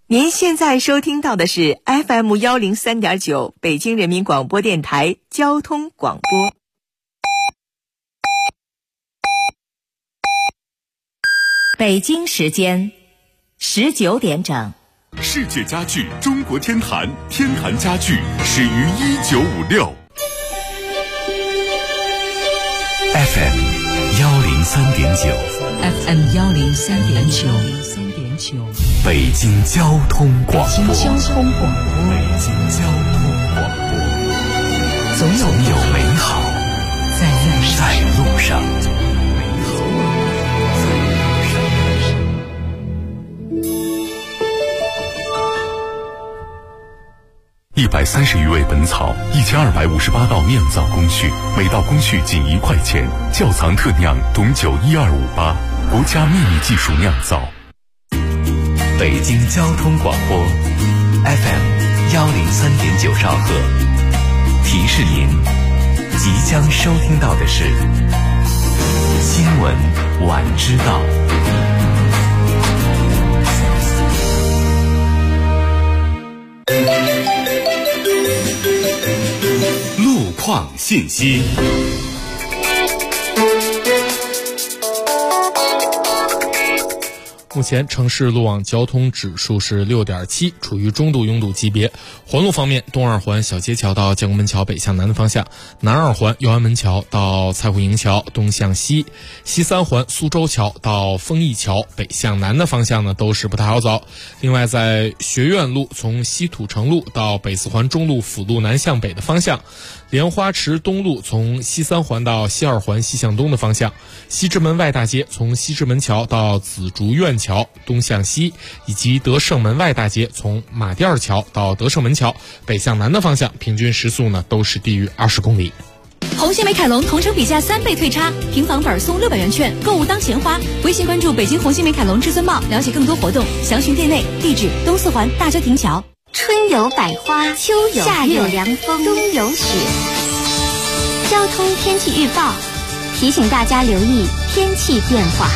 您现在收听到的是 FM103.9 北京人民广播电台交通广播。北京时间19点整。 世界家具中国天坛，天坛家具始于1956。 FM 103.9 FM 103.9 北京交通广播。 北京交通广播。 总有美好在路上。130余味本草，1258道酿造工序，每道工序仅1块钱。窖藏特酿董酒1258，国家秘密技术酿造。北京交通广播 FM 103.9兆赫，提示您即将收听到的是新闻晚知道。 路况信息。 目前城市路网交通指数是 6.7， 处于中度拥堵级别。环路方面，东二环小街桥到建国门桥北向南的方向，南二环右安门桥到蔡湖营桥东向西，西三环苏州桥到丰益桥北向南的方向呢都是不太好走。另外，在学院路从西土城路到北四环中路辅路南向北的方向，莲花池东路从西三环到西二环西向东的方向，西直门外大街从西直门桥到紫竹院桥东向西，以及德胜门外大街从马甸桥到德胜门桥北向南的方向，平均时速呢都是低于20公里。 红星美凯龙同城比价3倍退差，平房本送600元券，购物当钱花。微信关注北京红星美凯龙至尊茂，了解更多活动，详询店内。地址：东四环大郊亭桥。 春有百花，秋有夏有凉风，冬有雪。交通天气预报提醒大家留意天气变化。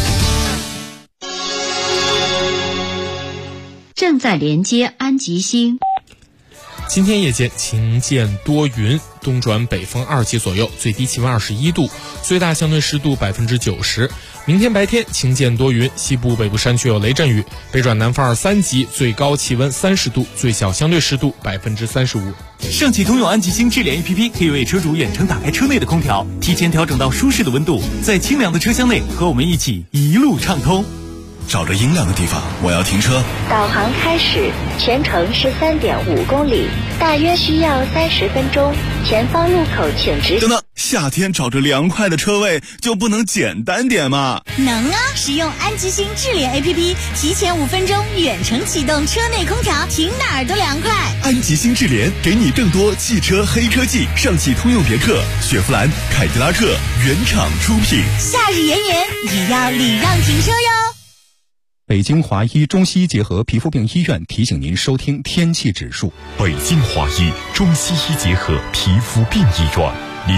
正在连接安吉星。 今天夜间晴间多云，东转北风2级左右，最低气温21度，最大相对湿度90%。明天白天晴间多云，西部北部山区有雷阵雨，北转南风2、3级，最高气温30度，最小相对湿度35%。 上汽通用安吉星智联 APP 可以为车主远程打开车内的空调，提前调整到舒适的温度，在清凉的车厢内和我们一起一路畅通。 找着阴凉的地方，我要停车。 导航开始，全程是3.5公里，大约需要30分钟。前方路口请直行。 等等，夏天找着凉快的车位就不能简单点吗？ 能啊！使用安吉星智联 APP， 提前5分钟远程启动车内空调，停哪儿都凉快。 安吉星智联给你更多汽车黑科技，上汽通用别克、雪佛兰、凯迪拉克原厂出品。 夏日炎炎也要礼让停车哟。 北京华医中西医结合皮肤病医院提醒您收听天气指数。 北京华医中西医结合皮肤病医院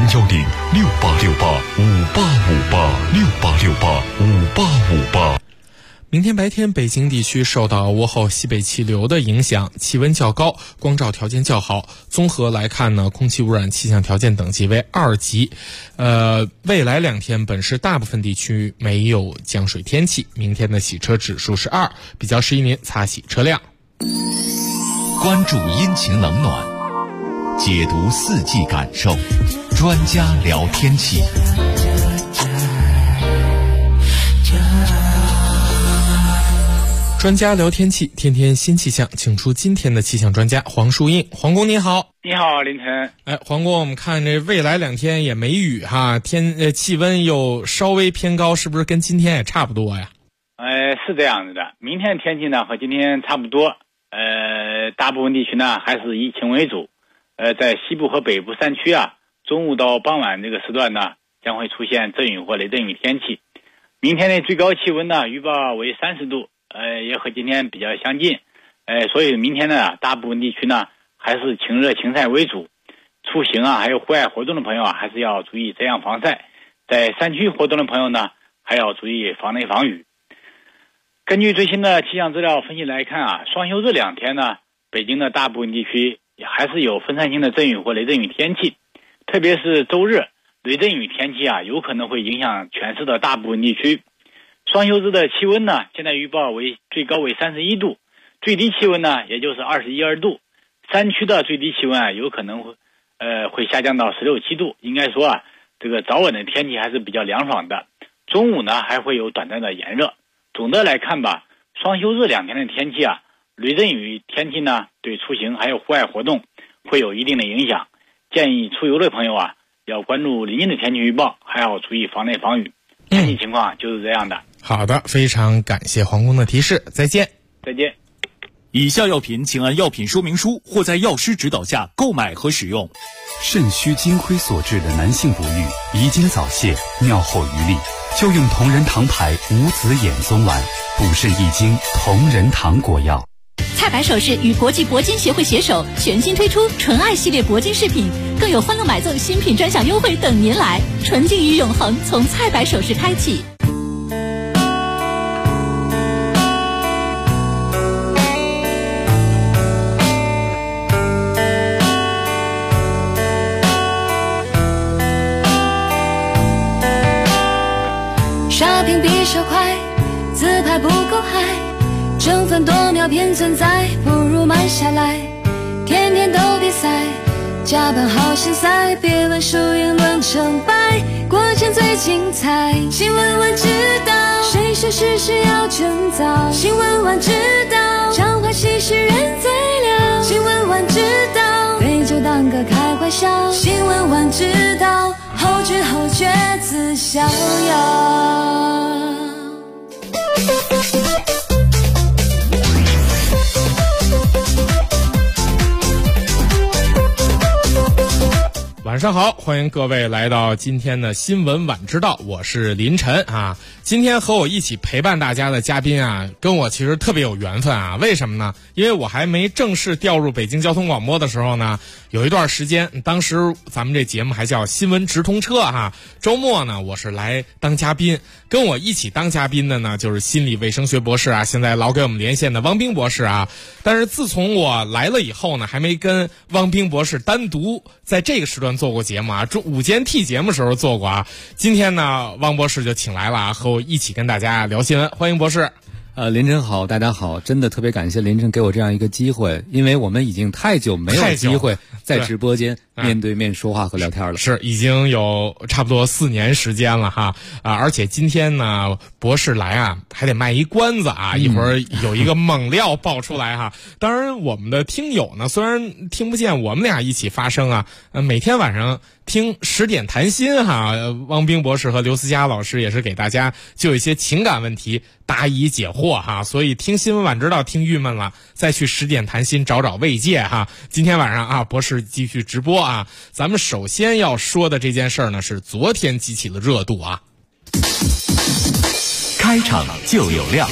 ，010-6868-5858，6868-5858。 明天白天，北京地区受到涡后西北气流的影响，气温较高，光照条件较好。综合来看呢，空气污染气象条件等级为2级。未来2天，本市大部分地区没有降水天气。明天的洗车指数是2，比较适宜您擦洗车辆。 关注阴晴冷暖，解读四季感受，专家聊天气。 专家聊天气，天天新气象，请出今天的气象专家黄树印。黄工你好。 你好，林晨。 黄工，我们看这未来2天也没雨哈，气温又稍微偏高，是不是跟今天也差不多呀？ 是这样子的。明天天气呢和今天差不多，大部分地区呢还是以晴为主。在西部和北部山区啊，中午到傍晚这个时段呢，将会出现阵雨或雷阵雨天气。明天的最高气温呢，预报为30度。也和今天比较相近，所以明天呢，大部分地区呢还是晴热晴晒为主。出行啊，还有户外活动的朋友啊，还是要注意遮阳防晒。在山区活动的朋友呢，还要注意防雷防雨。 根据最新的气象资料分析来看啊，双休日2天呢，北京的大部分地区也还是有分散性的阵雨或雷阵雨天气，特别是周日，雷阵雨天气啊，有可能会影响全市的大部分地区。双休日的气温呢，现在预报为最高为31度，最低气温呢，也就是21、2度。山区的最低气温啊，有可能会下降到16、17度。应该说啊，这个早晚的天气还是比较凉爽的。中午呢，还会有短暂的炎热。总的来看吧，双休日2天的天气啊，雷阵雨天气呢，对出行还有户外活动会有一定的影响。建议出游的朋友啊，要关注临近的天气预报，还要注意防雷防雨。天气情况就是这样的。 好的，非常感谢黄工的提示，再见。 再见。 以下药品请按药品说明书或在药师指导下购买和使用。 肾虚精亏所致的男性不育、遗精早泄、尿后余力，就用同仁堂牌无子衍宗丸，补肾益精同仁堂果药。 蔡白首饰与国际铂金协会携手，全新推出纯爱系列铂金饰品，更有欢乐买赠新品专享优惠等您来。纯净与永恒从蔡白首饰开启。 刷屏比手快，自拍不够嗨，争分夺秒偏存在，不如慢下来。天天都比赛，加班好心塞，别问输赢论成败，过程最精彩。新闻晚知道，谁说事事要趁早？新闻晚知道，常欢喜事人最了。新闻晚知道，对酒当歌开怀笑。新闻晚知道，后知后觉自逍遥。 晚上好，欢迎各位来到今天的新闻晚知道，我是林晨啊。今天和我一起陪伴大家的嘉宾啊，跟我其实特别有缘分啊。为什么呢？因为我还没正式调入北京交通广播的时候呢，有一段时间，当时咱们这节目还叫新闻直通车哈。周末呢，我是来当嘉宾，跟我一起当嘉宾的呢，就是心理卫生学博士啊，现在老给我们连线的汪冰博士啊。但是自从我来了以后呢，还没跟汪冰博士单独在这个时段做过节目啊，午间 T 节目时候做过啊。今天呢，汪博士就请来了啊，和我一起跟大家聊新闻，欢迎博士。 林晨好，大家好，真的特别感谢林晨给我这样一个机会，因为我们已经太久没有机会在直播间面对面说话和聊天了。 是，已经有差不多4年时间了哈而且今天呢，博士来啊，还得卖一关子啊，一会儿有一个猛料爆出来哈。当然，我们的听友呢，虽然听不见我们俩一起发声啊，每天晚上听10点谈心哈，汪冰博士和刘思佳老师也是给大家就一些情感问题答疑解惑哈，所以听新闻晚知道听郁闷了，再去10点谈心找找慰藉哈。今天晚上啊，博士继续直播啊，咱们首先要说的这件事儿呢，是昨天激起了热度啊。 开场就有料。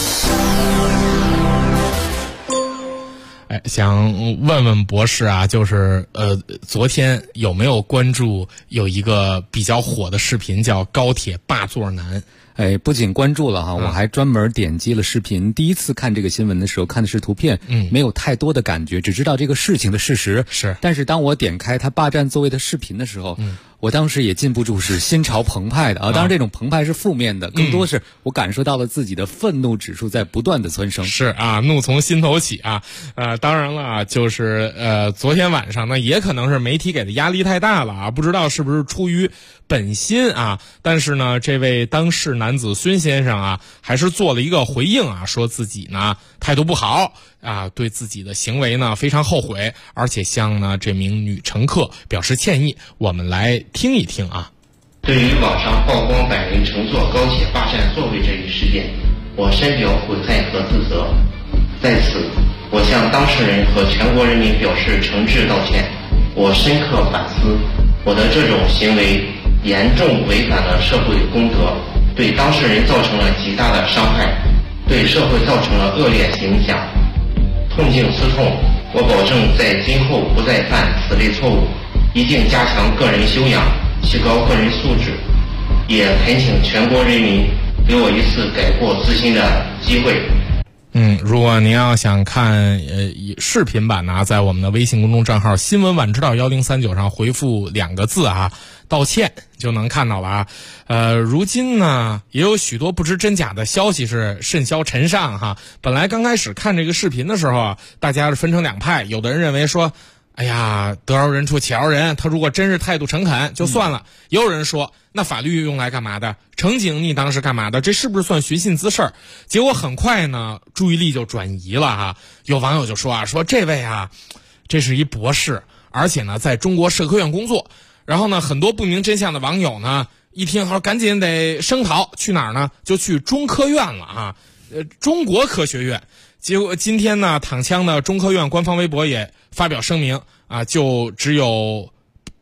想问问博士啊，就是昨天有没有关注有一个比较火的视频叫高铁霸座男？ 不仅关注了哈，我还专门点击了视频。第一次看这个新闻的时候，看的是图片，没有太多的感觉，只知道这个事情的事实。 是， 但是当我点开他霸占座位的视频的时候，我当时也禁不住是心潮澎湃的啊！当然，这种澎湃是负面的，更多是我感受到了自己的愤怒指数在不断的蹿升。 是啊，怒从心头起啊！当然了啊，就是昨天晚上呢，也可能是媒体给的压力太大了啊，不知道是不是出于本心啊，但是呢，这位当事男子孙先生啊，还是做了一个回应啊，说自己呢态度不好啊，对自己的行为呢非常后悔，而且向呢这名女乘客表示歉意。我们来听一听啊。 对于网上曝光100人乘坐高铁霸占座位这一事件，我深表悔恨和自责。在此，我向当事人和全国人民表示诚挚道歉。我深刻反思，我的这种行为严重违反了社会公德，对当事人造成了极大的伤害，对社会造成了恶劣影响。痛定思痛，我保证在今后不再犯此类错误，一定加强个人修养，提高个人素质，也恳请全国人民给我一次改过自新的机会。 如果您要想看视频版呢，在我们的微信公众账号新闻晚知道1039上回复2个字啊，道歉就能看到了啊。如今呢也有许多不知真假的消息是甚嚣尘上哈。本来刚开始看这个视频的时候啊，大家是分成2派，有的人认为说，哎呀，得饶人处且饶人，他如果真是态度诚恳就算了。也有人说，那法律用来干嘛的？乘警你当时干嘛的？这是不是算寻衅滋事？结果很快呢，注意力就转移了哈。有网友就说说这位啊，这是一博士，而且呢在中国社科院工作。然后呢，很多不明真相的网友呢，一听好赶紧得声讨，去哪儿呢？就去中科院了啊，中国科学院。结果今天呢，躺枪的中科院官方微博也发表声明啊，就只有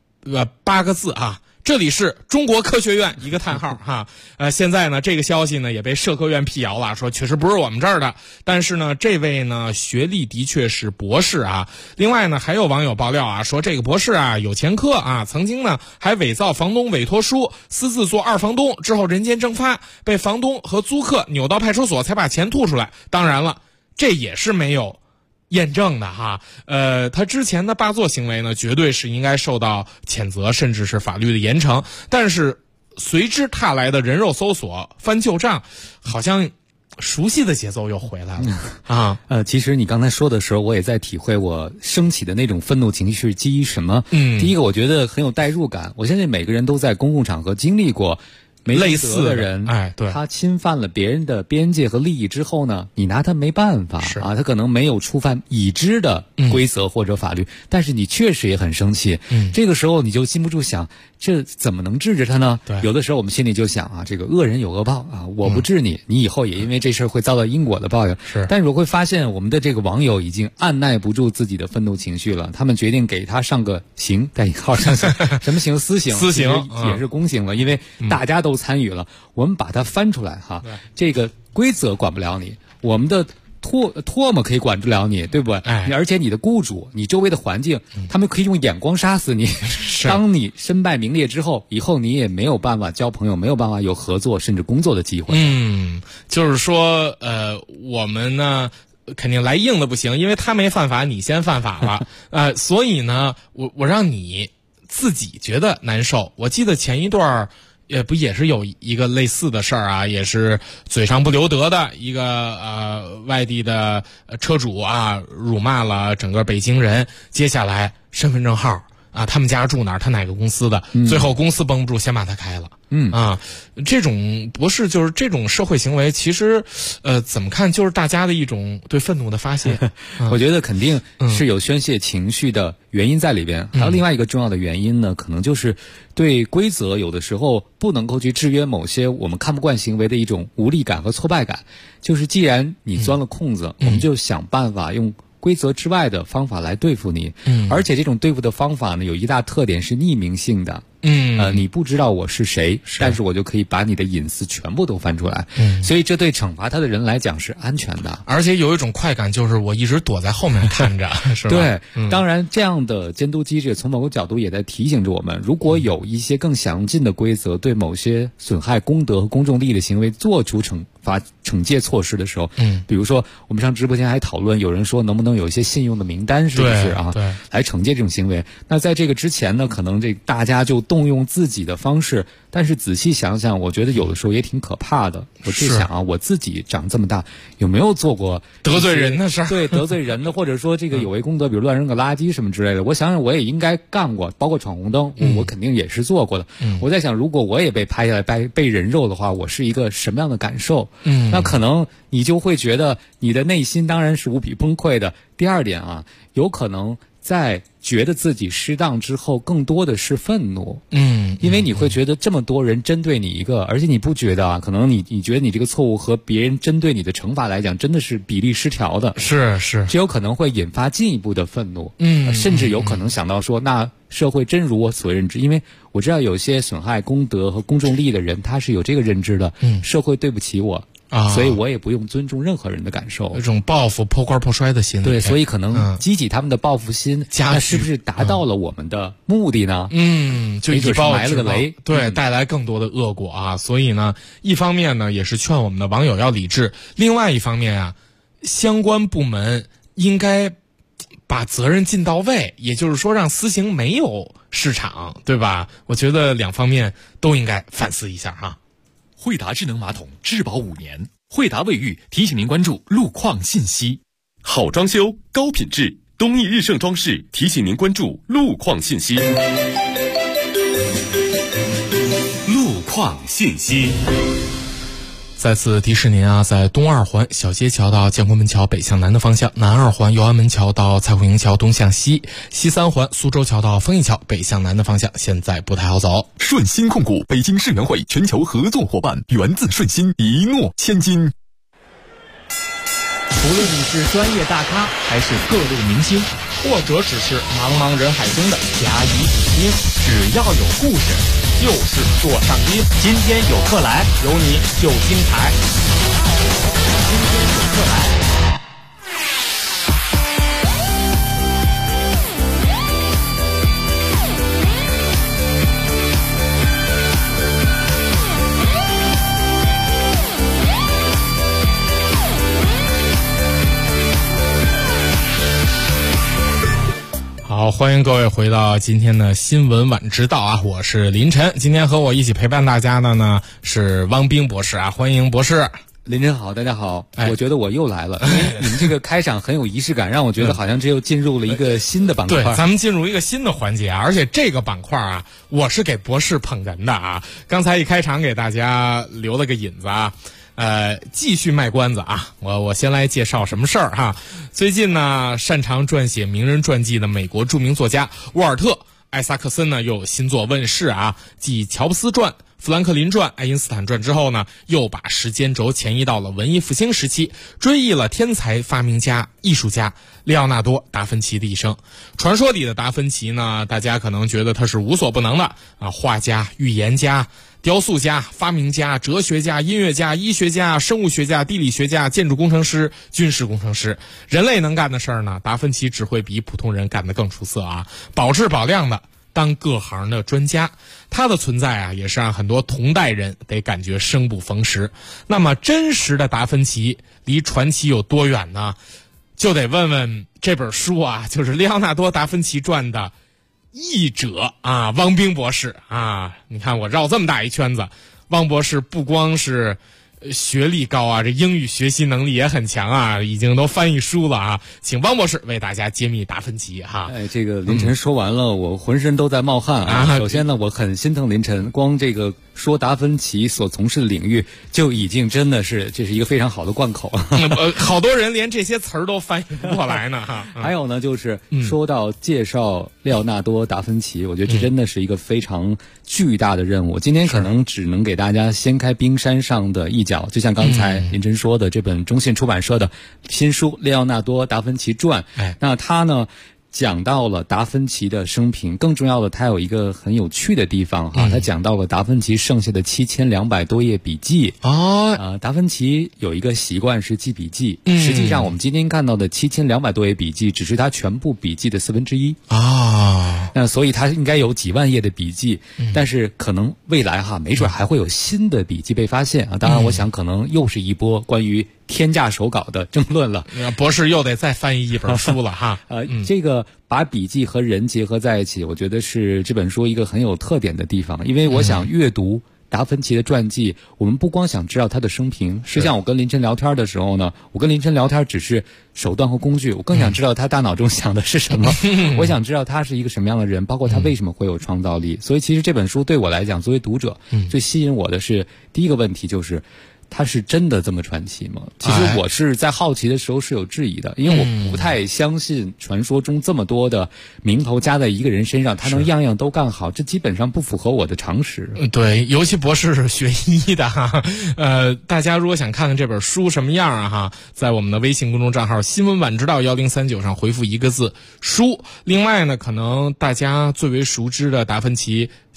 8个字啊，这里是中国科学院一个叹号哈。现在呢，这个消息呢也被社科院辟谣了，说确实不是我们这儿的。但是呢，这位呢学历的确是博士啊。另外呢，还有网友爆料啊，说这个博士啊有前科啊，曾经呢还伪造房东委托书，私自做2房东，之后人间蒸发，被房东和租客扭到派出所才把钱吐出来。当然了，这也是没有验证的哈。他之前的霸座行为呢，绝对是应该受到谴责，甚至是法律的严惩。但是随之踏来的人肉搜索、翻旧账，好像熟悉的节奏又回来了啊。 其实你刚才说的时候，我也在体会我升起的那种愤怒情绪是基于什么。第一个，我觉得很有代入感。我相信每个人都在公共场合经历过类似的人， 对， 他侵犯了别人的边界和利益之后呢，你拿他没办法啊，他可能没有触犯已知的规则或者法律，但是你确实也很生气。这个时候你就禁不住想，这怎么能治他呢？有的时候我们心里就想啊，这个恶人有恶报啊，我不治你，你以后也因为这事儿会遭到因果的报应。但是我会发现我们的这个网友已经按耐不住自己的愤怒情绪了，他们决定给他上个刑，带引号上刑，什么刑？私刑， 私刑也是公刑了，因为大家都参与了。我们把它翻出来哈，这个规则管不了你，我们的唾沫可以管不了你，对不对？而且你的雇主、你周围的环境，他们可以用眼光杀死你。当你身败名裂之后，以后你也没有办法交朋友，没有办法有合作甚至工作的机会。 就是说我们呢肯定来硬的不行，因为他没犯法，你先犯法了所以呢我让你自己觉得难受。我记得前一段也是有一个类似的事儿啊，也是嘴上不留德的一个外地的车主啊，辱骂了整个北京人。接下来身份证号啊，他们家住哪儿，他哪个公司的，最后公司绷不住，先把他开了。这种不是就是这种社会行为，其实怎么看就是大家的一种对愤怒的发泄。 我觉得肯定是有宣泄情绪的原因在里边。还有另外一个重要的原因呢，可能就是对规则有的时候不能够去制约某些我们看不惯行为的一种无力感和挫败感。就是既然你钻了空子，我们就想办法用规则之外的方法来对付你。而且这种对付的方法呢，有一大特点是匿名性的。你不知道我是谁，但是我就可以把你的隐私全部都翻出来。所以这对惩罚他的人来讲是安全的， 而且有一种快感，就是我一直躲在后面看着，是吧？ 对，当然这样的监督机制从某个角度也在提醒着我们，如果有一些更详尽的规则对某些损害公德和公众利益的行为做出惩戒措施的时候，比如说我们上直播间还讨论，有人说能不能有一些信用的名单，是不是啊？来惩戒这种行为。那在这个之前呢，可能大家就动用自己的方式，但是仔细想想，我觉得有的时候也挺可怕的。我就想啊，我自己长这么大，有没有做过得罪人的事儿？ 对，得罪人的，或者说这个有违公德，比如乱扔个垃圾什么之类的。我想想，我也应该干过，包括闯红灯，我肯定也是做过的。我在想，如果我也被拍下来被人肉的话，我是一个什么样的感受？那可能你就会觉得你的内心当然是无比崩溃的。第二点啊，有可能在觉得自己失当之后，更多的是愤怒。因为你会觉得这么多人针对你一个，而且你不觉得啊，可能你觉得你这个错误和别人针对你的惩罚来讲，真的是比例失调的。 是， 这有可能会引发进一步的愤怒。甚至有可能想到说，那社会真如我所认知，因为我知道有些损害公德和公众利益的人，他是有这个认知的。社会对不起我， 所以我也不用尊重任何人的感受， 有种报复破罐破摔的心理。 对，所以可能激起他们的报复心，那是不是达到了我们的目的呢？ 就以暴埋了个雷， 对，带来更多的恶果啊。所以呢，一方面呢也是劝我们的网友要理智，另外一方面啊，相关部门应该把责任尽到位，也就是说让私刑没有市场，对吧？我觉得两方面都应该反思一下哈。 惠达智能马桶质保5年，惠达卫浴提醒您关注路况信息。好装修高品质，东益日盛装饰提醒您关注路况信息。路况信息。 再次提示您啊，在东二环小街桥到建国门桥北向南的方向，南二环姚安门桥到蔡胡营桥东向西，西三环苏州桥到丰益桥北向南的方向现在不太好走。 顺鑫控股北京世园会全球合作伙伴，源自顺鑫，一诺千金。 无论你是专业大咖还是各路明星，或者只是茫茫人海中的甲乙丙丁，只要有故事就是座上宾。今天有客来，有你就精彩。今天有客来。 好，欢迎各位回到今天的新闻晚知道啊，我是林晨。今天和我一起陪伴大家的呢是汪冰博士啊，欢迎博士。 林晨好，大家好。我觉得我又来了，因为你们这个开场很有仪式感，让我觉得好像这又进入了一个新的板块。 对，咱们进入一个新的环节啊，而且这个板块啊，我是给博士捧哏的啊。刚才一开场给大家留了个引子啊。继续卖关子啊！我先来介绍什么事儿哈。最近呢，擅长撰写名人传记的美国著名作家沃尔特·艾萨克森呢，又有新作问世啊。继乔布斯传、富兰克林传、爱因斯坦传之后呢，又把时间轴前移到了文艺复兴时期，追忆了天才发明家、艺术家利奥纳多·达芬奇的一生。传说里的达芬奇呢，大家可能觉得他是无所不能的啊，画家、预言家、雕塑家、发明家、哲学家、音乐家、医学家、生物学家、地理学家、建筑工程师、军事工程师。人类能干的事儿呢，达芬奇只会比普通人干得更出色啊，保质保量的当各行的专家。他的存在啊，也是让很多同代人得感觉生不逢时。那么真实的达芬奇离传奇有多远呢？就得问问这本书啊，就是利奥纳多·达芬奇传的译者啊，汪冰博士啊。你看我绕这么大一圈子，汪博士不光是学历高啊，这英语学习能力也很强啊，已经都翻译书了啊。请汪博士为大家揭秘达芬奇哈。 这个林晨说完了，我浑身都在冒汗啊。首先呢，我很心疼林晨，光这个说达芬奇所从事的领域就已经真的是这是一个非常好的贯口。 好多人连这些词儿都翻译不过来呢哈。 还有呢，就是说到介绍利奥纳多·达芬奇，我觉得这真的是一个非常巨大的任务。今天可能只能给大家掀开冰山上的一角，就像刚才林晨说的，这本中信出版社的新书《利奥纳多·达芬奇传》，那他呢讲到了达芬奇的生平，更重要的，他有一个很有趣的地方哈，他讲到了达芬奇剩下的7200多页笔记。达芬奇有一个习惯是记笔记，实际上我们今天看到的7200多页笔记只是他全部笔记的1/4啊。那所以他应该有几万页的笔记，但是可能未来哈，没准还会有新的笔记被发现啊。当然，我想可能又是一波关于天价手稿的争论了。 博士又得再翻译一本书了哈。 这个把笔记和人结合在一起，我觉得是这本书一个很有特点的地方。因为我想阅读达芬奇的传记，我们不光想知道他的生平，实际上我跟林晨聊天的时候呢，我跟林晨聊天只是手段和工具，我更想知道他大脑中想的是什么。我想知道他是一个什么样的人，包括他为什么会有创造力。所以其实这本书对我来讲，作为读者，最吸引我的是第一个问题就是他是真的这么传奇吗？其实我是在好奇的时候是有质疑的，因为我不太相信传说中这么多的名头加在一个人身上，他能样样都干好，这基本上不符合我的常识。 对，尤其博士是学医的哈。大家如果想看看这本书什么样啊哈，在我们的微信公众账号新闻晚知道1039上回复一个字书。另外呢，可能大家最为熟知的达芬奇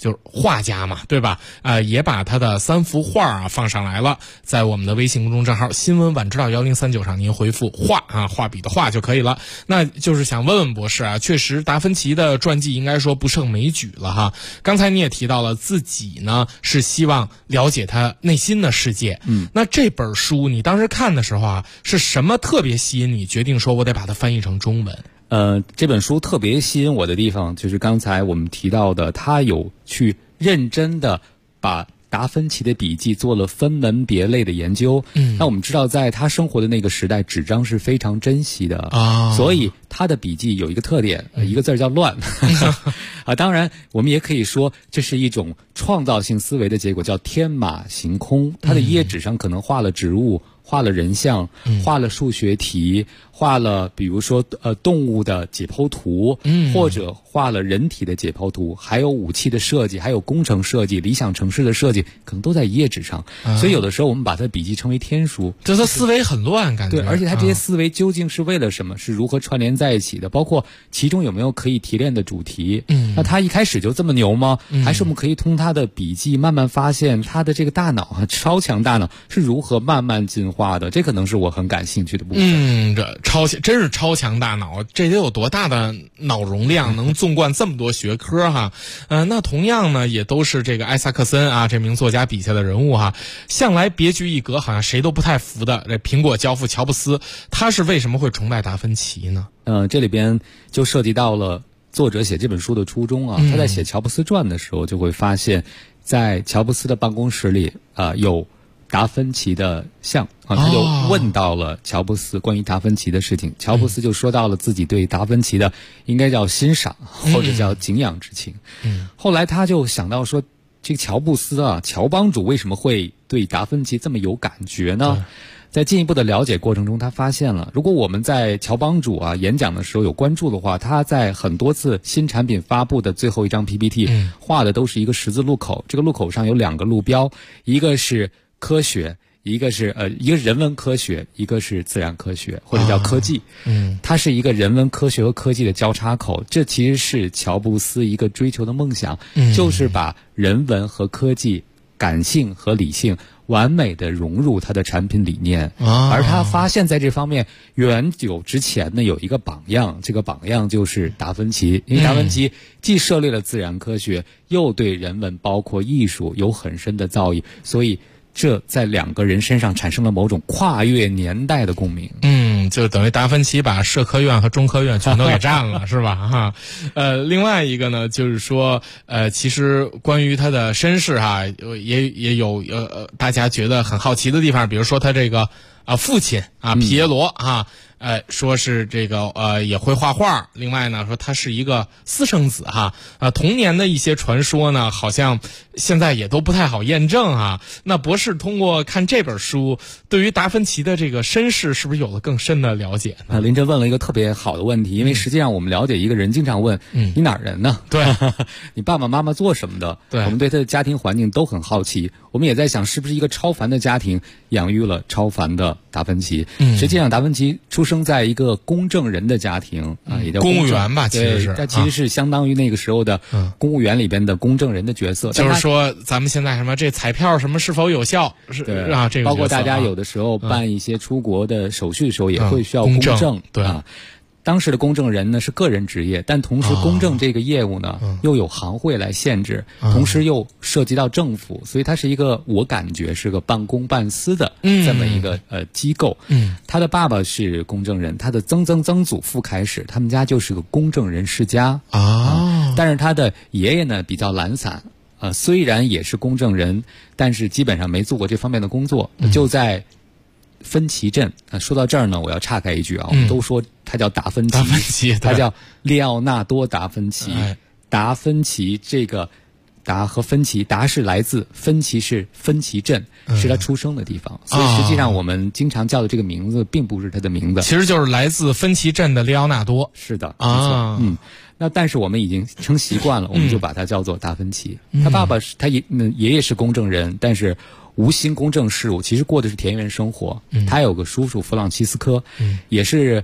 就是画家嘛，对吧？也把他的3幅画放上来了，在我们的微信公众账号新闻晚知道1039上您回复画画笔的画就可以了。那就是想问问博士确实达芬奇的传记应该说不胜枚举了哈。刚才你也提到了自己呢是希望了解他内心的世界，那这本书你当时看的时候是什么特别吸引你决定说我得把它翻译成中文？ 这本书特别吸引我的地方，就是刚才我们提到的，他有去认真的把达芬奇的笔记做了分门别类的研究。那我们知道，在他生活的那个时代，纸张是非常珍惜的所以他的笔记有一个特点，一个字叫乱当然我们也可以说这是一种创造性思维的结果，叫天马行空。他的一页纸上可能画了植物，画了人像，画了数学题，画了比如说动物的解剖图，或者画了人体的解剖图，还有武器的设计，还有工程设计，理想城市的设计，可能都在一页纸上。所以有的时候我们把他的笔记称为天书， 就他思维很乱，感觉对，而且他这些思维究竟是为了什么，是如何串联在一起的，包括其中有没有可以提炼的主题。那他一开始就这么牛吗？还是我们可以通他的笔记慢慢发现他的这个大脑超强大脑是如何慢慢进化的，这可能是我很感兴趣的部分。 这真是超强大脑，这得有多大的脑容量能纵贯这么多学科哈？那同样呢，也都是这个艾萨克森这名作家笔下的人物哈，向来别具一格，好像谁都不太服的这苹果教父乔布斯，他是为什么会崇拜达芬奇呢？ 这里边就涉及到了作者写这本书的初衷他在写乔布斯传的时候，就会发现，在乔布斯的办公室里有达芬奇的像他就问到了乔布斯关于达芬奇的事情，乔布斯就说到了自己对达芬奇的应该叫欣赏或者叫敬仰之情。后来他就想到说，这个乔布斯乔帮主为什么会对达芬奇这么有感觉呢？在进一步的了解过程中，他发现了，如果我们在乔帮主演讲的时候有关注的话，他在很多次新产品发布的最后一张 PPT 画的都是一个十字路口，这个路口上有2个路标，一个是科学，一个是人文科学，一个是自然科学或者叫科技。它是一个人文科学和科技的交叉口，这其实是乔布斯一个追求的梦想，就是把人文和科技、感性和理性完美的融入他的产品理念。而他发现在这方面远久之前呢有一个榜样，这个榜样就是达芬奇。因为达芬奇既涉猎了自然科学，又对人文包括艺术有很深的造诣，所以这在2个人身上产生了某种跨越年代的共鸣。 就等于达芬奇把社科院和中科院全都给占了是吧另外一个呢，就是说其实关于他的身世也有大家觉得很好奇的地方，比如说他这个父亲皮耶罗说是这个也会画画，另外呢说他是一个私生子童年的一些传说呢好像现在也都不太好验证那博士通过看这本书，对于达芬奇的这个身世是不是有了更深的了解呢？ 林真问了一个特别好的问题，因为实际上我们了解一个人经常问你哪儿人呢？ 对你爸爸妈妈做什么的？ 对， 我们对他的家庭环境都很好奇，我们也在想是不是一个超凡的家庭养育了超凡的达芬奇。实际上达芬奇出生在一个公证人的家庭也叫公务员吧，其实是他其实是相当于那个时候的公务员里边的公证人的角色。 就是说咱们现在什么这彩票什么是否有效是这个包括大家有的时候办一些出国的手续的时候也会需要公证。 对当时的公证人呢是个人职业，但同时公证这个业务呢又有行会来限制，同时又涉及到政府，所以它是一个我感觉是个半公半私的这么一个机构。他的爸爸是公证人，他的曾祖父开始他们家就是个公证人世家但是他的爷爷呢比较懒散虽然也是公证人，但是基本上没做过这方面的工作。就在芬奇镇说到这儿呢，我要岔开一句我们都说他叫达芬奇，他叫利奥纳多达芬奇。达芬奇这个达和芬奇，达是来自芬奇是芬奇镇，是他出生的地方，所以实际上我们经常叫的这个名字并不是他的名字， 其实就是来自芬奇镇的利奥纳多。 是的，没错。那但是我们已经称习惯了，我们就把它叫做达芬奇。他爸爸是他爷爷是公证人，但是无心公证事务，其实过的是田园生活。他有个叔叔弗朗齐斯科，也是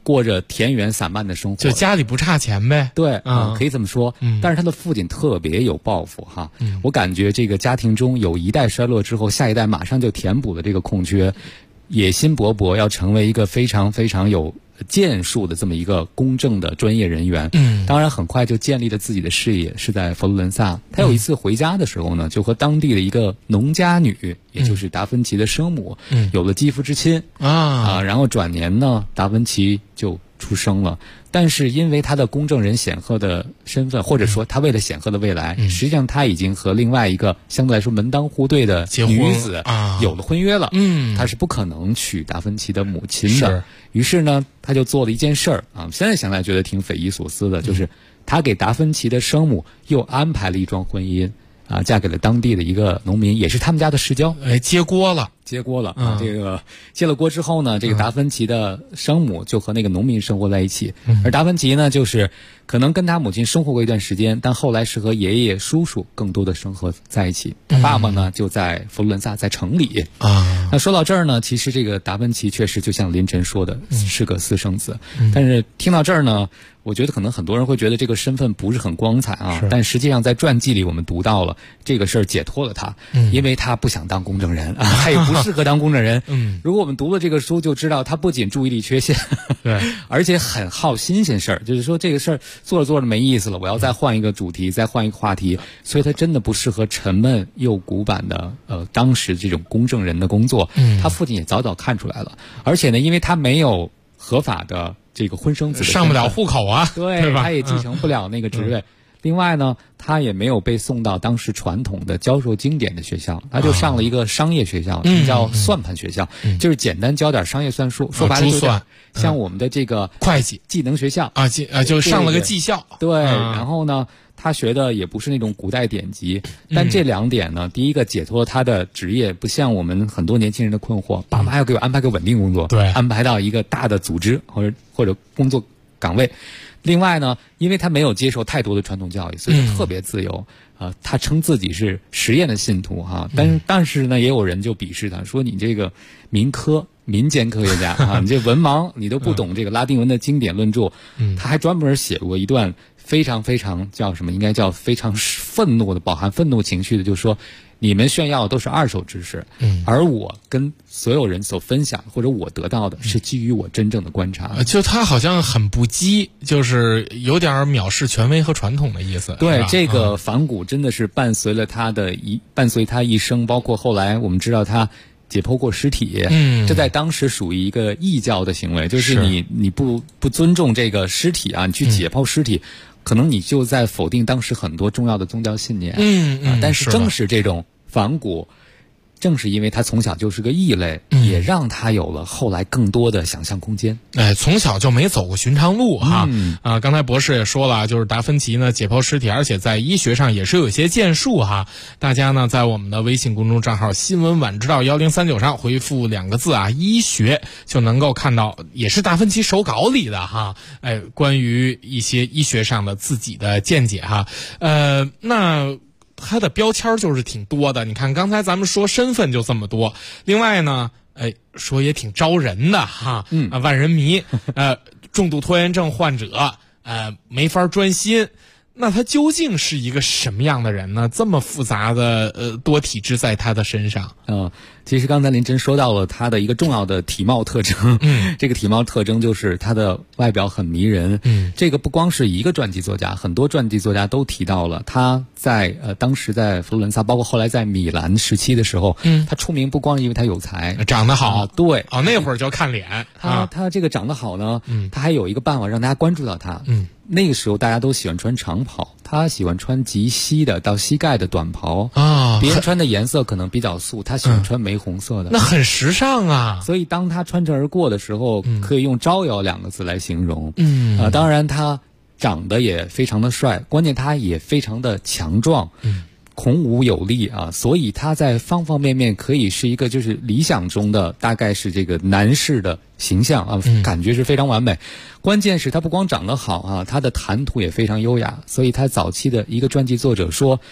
过着田园散漫的生活， 就家里不差钱呗。 对，可以这么说。但是他的父亲特别有抱负哈。我感觉这个家庭中有一代衰落之后，下一代马上就填补了这个空缺，野心勃勃，要成为一个非常非常有建树的这么一个公正的专业人员。当然很快就建立了自己的事业，是在佛罗伦萨。他有一次回家的时候呢，就和当地的一个农家女，也就是达芬奇的生母，有了肌肤之亲然后转年呢，达芬奇就出生了。但是因为他的公正人显赫的身份，或者说他为了显赫的未来，实际上他已经和另外一个相对来说门当户对的女子有了婚约了。他是不可能娶达芬奇的母亲的。于是呢，他就做了一件事儿现在想来觉得挺匪夷所思的，就是他给达芬奇的生母又安排了一桩婚姻嫁给了当地的一个农民，也是他们家的世交。接锅了这个接了锅之后呢，这个达芬奇的生母就和那个农民生活在一起，而达芬奇呢，就是可能跟他母亲生活过一段时间，但后来是和爷爷叔叔更多的生活在一起。他爸爸呢就在佛罗伦萨，在城里那说到这儿呢，其实这个达芬奇确实就像林晨说的，是个私生子。但是听到这儿呢，我觉得可能很多人会觉得这个身份不是很光彩但实际上在传记里我们读到了这个事儿解脱了他，因为他不想当公证人他也不适合当公证人。如果我们读了这个书就知道，他不仅注意力缺陷，对，而且很好新鲜事儿，就是说这个事儿做着做着没意思了，我要再换一个主题，再换一个话题，所以他真的不适合沉闷又古板的当时这种公证人的工作。他父亲也早早看出来了，而且呢，因为他没有合法的这个婚生子的上不了户口对吧？ 他也继承不了那个职位。另外呢，他也没有被送到当时传统的教授经典的学校，他就上了一个商业学校，叫算盘学校，就是简单教点商业算术，说白了就是像我们的这个会计技能学校就上了个技校。 对，然后呢，他学的也不是那种古代典籍，但这两点呢，第一个解脱他的职业，不像我们很多年轻人的困惑，爸妈要给我安排个稳定工作，对，安排到一个大的组织或者工作岗位。另外呢，因为他没有接受太多的传统教育，所以他特别自由。他称自己是实验的信徒但是呢，也有人就鄙视他，说你这个民间科学家你这文盲，你都不懂这个拉丁文的经典论著。他还专门写过一段非常非常叫什么，应该叫非常愤怒的，饱含愤怒情绪的，就是说你们炫耀的都是二手知识，而我跟所有人所分享或者我得到的是基于我真正的观察。 就他好像很不羁，就是有点藐视权威和传统的意思。 对，这个反骨真的是伴随他一生，包括后来我们知道他解剖过尸体，这在当时属于一个异教的行为，就是你不尊重这个尸体你去解剖尸体，可能你就在否定当时很多重要的宗教信念。但是正是这种反骨，正是因为他从小就是个异类，也让他有了后来更多的想象空间。 从小就没走过寻常路刚才博士也说了，就是达芬奇呢解剖尸体，而且在医学上也是有一些建树大家呢在我们的微信公众账号新闻晚知道1039上回复2个字医学，就能够看到也是达芬奇手稿里的关于一些医学上的自己的见解那他的标签就是挺多的，你看刚才咱们说身份就这么多，另外呢说也挺招人的万人迷重度拖延症患者没法专心。那他究竟是一个什么样的人呢？这么复杂的多体质在他的身上。 其实刚才林真说到了他的一个重要的体貌特征，这个体貌特征就是他的外表很迷人。这个不光是一个传记作家，很多传记作家都提到了他在当时在佛罗伦萨，包括后来在米兰时期的时候，他出名不光是因为他有才， 长得好。 对， 那会儿就看脸。 他这个长得好呢，他还有一个办法让大家关注到他。那个时候大家都喜欢穿长袍，他喜欢穿及膝的到膝盖的短袍别人穿的颜色可能比较素，他喜欢穿玫红色的， 那很时尚所以当他穿着而过的时候，可以用招摇2个字来形容。当然他长得也非常的帅，关键他也非常的强壮，孔武有力所以他在方方面面可以是一个就是理想中的大概是这个男士的形象感觉是非常完美。关键是他不光长得好他的谈吐也非常优雅，所以他早期的一个传记作者说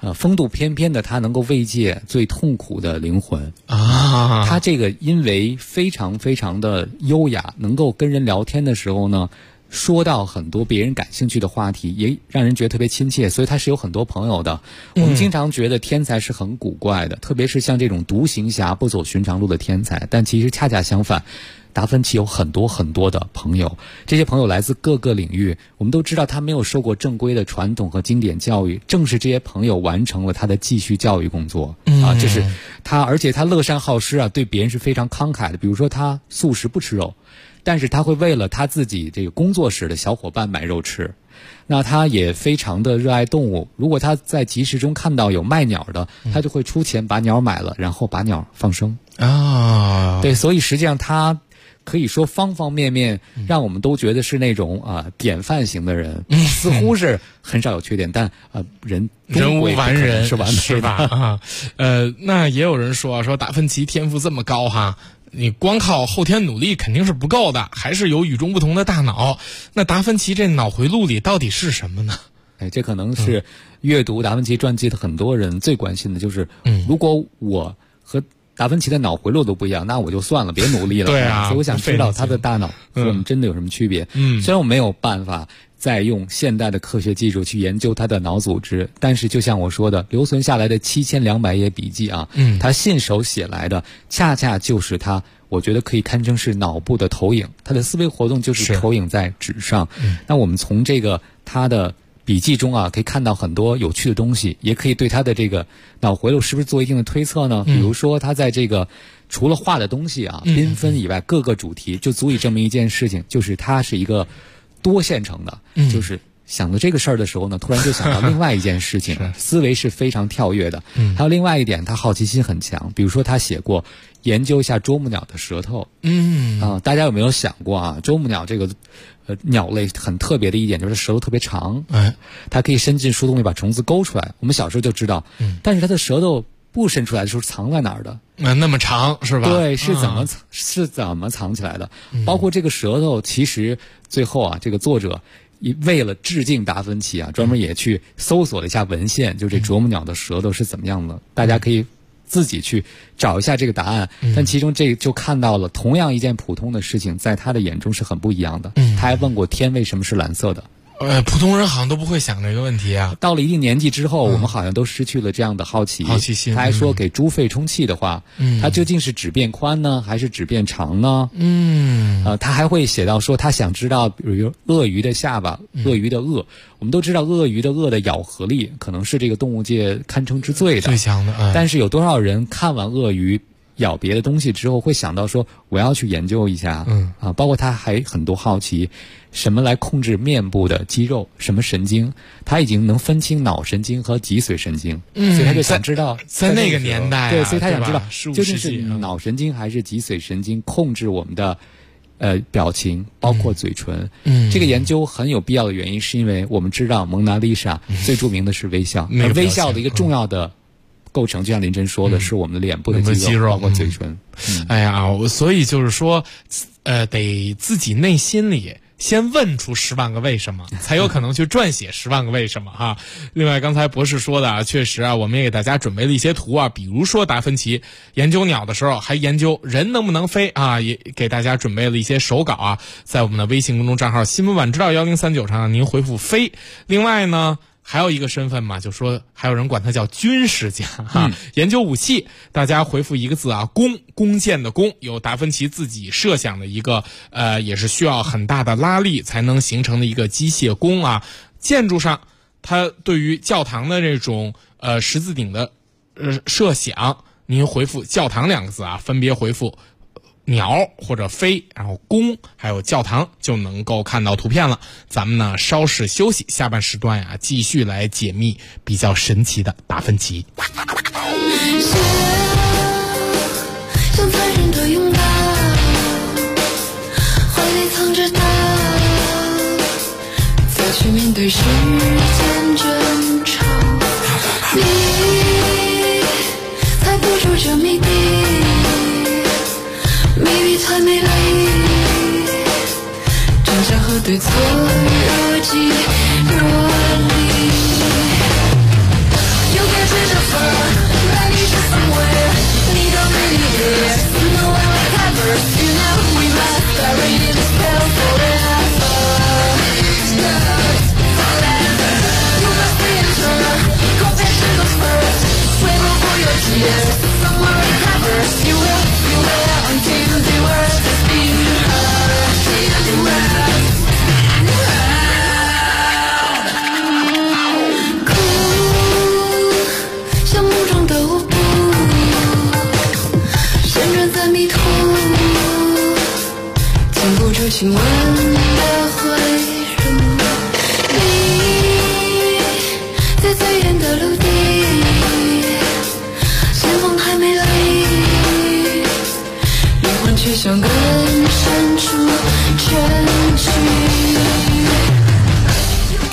风度翩翩的他能够慰藉最痛苦的灵魂啊。 他这个因为非常非常的优雅，能够跟人聊天的时候呢，说到很多别人感兴趣的话题，也让人觉得特别亲切，所以他是有很多朋友的。我们经常觉得天才是很古怪的，特别是像这种独行侠不走寻常路的天才，但其实恰恰相反，达芬奇有很多很多的朋友，这些朋友来自各个领域。我们都知道他没有受过正规的传统和经典教育，正是这些朋友完成了他的继续教育工作啊。这是他，而且他乐善好施啊，对别人是非常慷慨的。比如说他素食不吃肉，但是他会为了他自己这个工作室的小伙伴买肉吃。那他也非常的热爱动物，如果他在集市中看到有卖鸟的，他就会出钱把鸟买了，然后把鸟放生啊。对，所以实际上他可以说方方面面让我们都觉得是那种典范型的人，似乎是很少有缺点，但人无完人是完美的是吧？那也有人说达芬奇天赋这么高哈，你光靠后天努力肯定是不够的，还是有与众不同的大脑。那达芬奇这脑回路里到底是什么呢？ 这可能是阅读达芬奇传记的很多人最关心的，就是如果我和达芬奇的脑回路都不一样，那我就算了，别努力了。 对啊， 所以我想知道他的大脑和我们真的有什么区别。虽然我没有办法再用现代的科学技术去研究他的脑组织，但是就像我说的，留存下来的7200页笔记啊，他信手写来的，恰恰就是他，我觉得可以堪称是脑部的投影，他的思维活动就是投影在纸上。那我们从这个他的笔记中啊，可以看到很多有趣的东西，也可以对他的这个脑回路是不是做一定的推测呢？比如说他在这个除了画的东西啊缤纷以外，各个主题就足以证明一件事情，就是他是一个多线程的，就是想到这个事儿的时候呢，突然就想到另外一件事情，思维是非常跳跃的。还有另外一点，他好奇心很强，比如说他写过研究一下啄木鸟的舌头。大家有没有想过啊？啄木鸟这个鸟类很特别的一点就是舌头特别长，它可以伸进树洞里把虫子勾出来。我们小时候就知道，但是它的舌头不伸出来的时候藏在哪儿的？ 那么长是吧？ 对，是怎么藏起来的？包括这个舌头，其实最后啊，这个作者为了致敬达芬奇啊，专门也去搜索了一下文献，就这啄木鸟的舌头是怎么样的，大家可以自己去找一下这个答案。但其中这就看到了同样一件普通的事情，在他的眼中是很不一样的。他还问过天为什么是蓝色的。 普通人好像都不会想这个问题啊。 到了一定年纪之后，我们好像都失去了这样的好奇心。他还说给猪肺充气的话，它究竟是只变宽呢，还是只变长呢？他还会写到说，他想知道，比如鳄鱼的下巴，鳄鱼的颚。我们都知道，鳄鱼的颚的咬合力可能是这个动物界堪称之最的， 最强的。 但是有多少人看完鳄鱼咬别的东西之后，会想到说我要去研究一下？包括他还很多好奇。什么来控制面部的肌肉？什么神经？他已经能分清脑神经和脊髓神经，所以他就想知道， 在那个年代， 对，所以他想知道究竟是脑神经还是脊髓神经控制我们的表情，包括嘴唇。这个研究很有必要的原因，是因为我们知道蒙娜丽莎最著名的是微笑，而微笑的一个重要的构成，就像林真说的，是我们的脸部的肌肉，包括嘴唇。 所以就是说，得自己内心里先问出10万个为什么，才有可能去撰写10万个为什么哈。另外，刚才博士说的啊，确实啊，我们也给大家准备了一些图啊，比如说达芬奇研究鸟的时候，还研究人能不能飞啊，也给大家准备了一些手稿啊，在我们的微信公众账号新闻晚知道1039上您回复飞。另外呢，还有一个身份嘛，就说还有人管他叫军事家哈，研究武器，大家回复一个字啊，弓箭的弓，有达芬奇自己设想的一个也是需要很大的拉力才能形成的一个机械弓啊。建筑上，他对于教堂的这种十字顶的设想，您回复教堂2个字啊，分别回复鸟或者飞，然后弓还有教堂，就能够看到图片了。咱们呢稍事休息，下半时段呀继续来解密比较神奇的达芬奇。 像残忍的拥抱，怀里藏着它，再去面对时间争吵。你猜不出这谜底，谜底太美丽，真相和对错若即若离。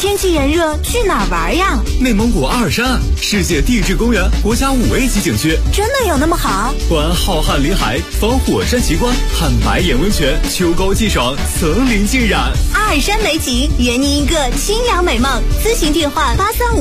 天气炎热，去哪儿玩呀？ 内蒙古阿尔山，世界地质公园国家5A级景区， 真的有那么好？ 观浩瀚林海，访火山奇观，看白眼温泉，秋高气爽，层林尽染。 阿尔山美景，圆您一个清扬美梦。咨询电话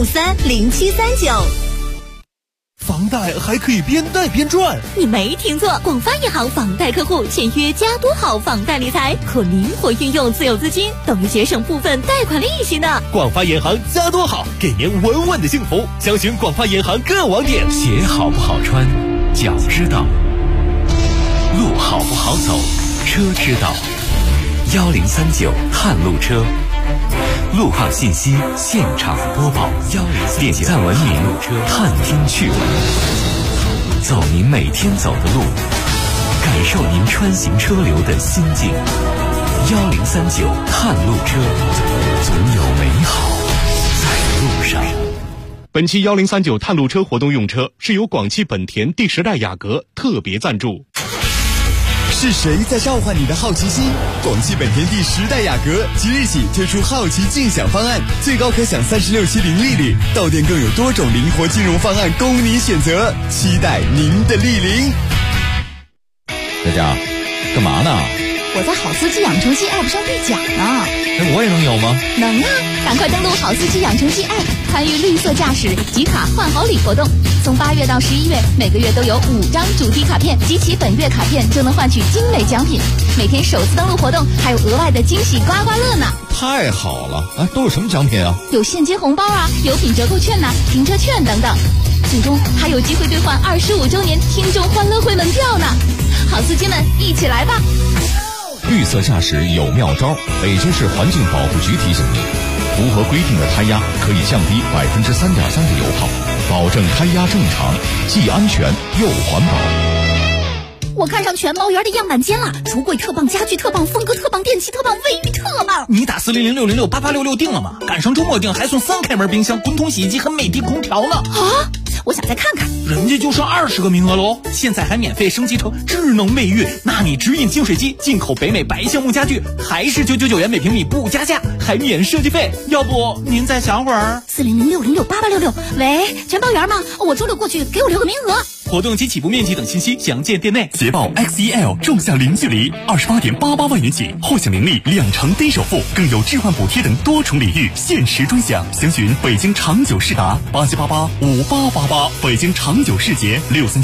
83530739。 房贷还可以边贷边赚， 你没听错，广发银行房贷客户签约加多好房贷理财，可灵活运用自有资金，等于节省部分贷款利息呢。 广发银行加多好，给您稳稳的幸福。详询广发银行各网点。 鞋好不好穿，脚知道；路好不好走，车知道。1039探路车，路况信息现场播报，点赞文明探听趣闻，走您每天走的路，感受您穿行车流的心境。1039探路车，总有美好在路上。 本期1039探路车活动用车是由广汽本田第10代雅阁特别赞助。 是谁在召唤你的好奇心？广汽本田第10代雅阁即日起推出好奇竞享方案，最高可享36期零利率，到店更有多种灵活金融方案供你选择，期待您的莅临。 佳佳，干嘛呢？ 我在好司机养成系 App 上兑奖呢。 我也能有吗？ 能啊！赶快登录好司机养成系 App， 参与绿色驾驶集卡换好礼活动。从8月到11月，每个月都有5张主题卡片，集齐本月卡片就能换取精美奖品。每天首次登录活动还有额外的惊喜刮刮乐呢！ 太好了！都有什么奖品啊？ 有现金红包啊，有品折扣券呐，停车券等等。最终还有机会兑换25周年听众欢乐会门票呢！好司机们，一起来吧！ 绿色驾驶有妙招，北京市环境保护局提醒您，符合规定的胎压可以降低3.3%的油耗，保证胎压正常，既安全又环保。 我看上全包园的样板间了，橱柜特棒，家具特棒，风格特棒，电器特棒，卫浴特棒。 你打40060688866订了吗？赶上周末订还送3开门冰箱、滚筒洗衣机和美的空调呢。 啊！我想再看看。 人家就剩20个名额喽，现在还免费升级成智能卫浴，纳米直饮净水机，进口北美白橡木家具，还是999元每平米不加价，还免设计费。要不您再想会儿 ？40060688866。喂，全包园吗？我周六过去，给我留个名额。 活动及起步面积等信息详见店内。 捷豹 XEL 重享零距离，28.88万元起，后享零利2成低首付，更有置换补贴等多重礼遇，限时专享。详询北京长久世达87885888，北京长久世捷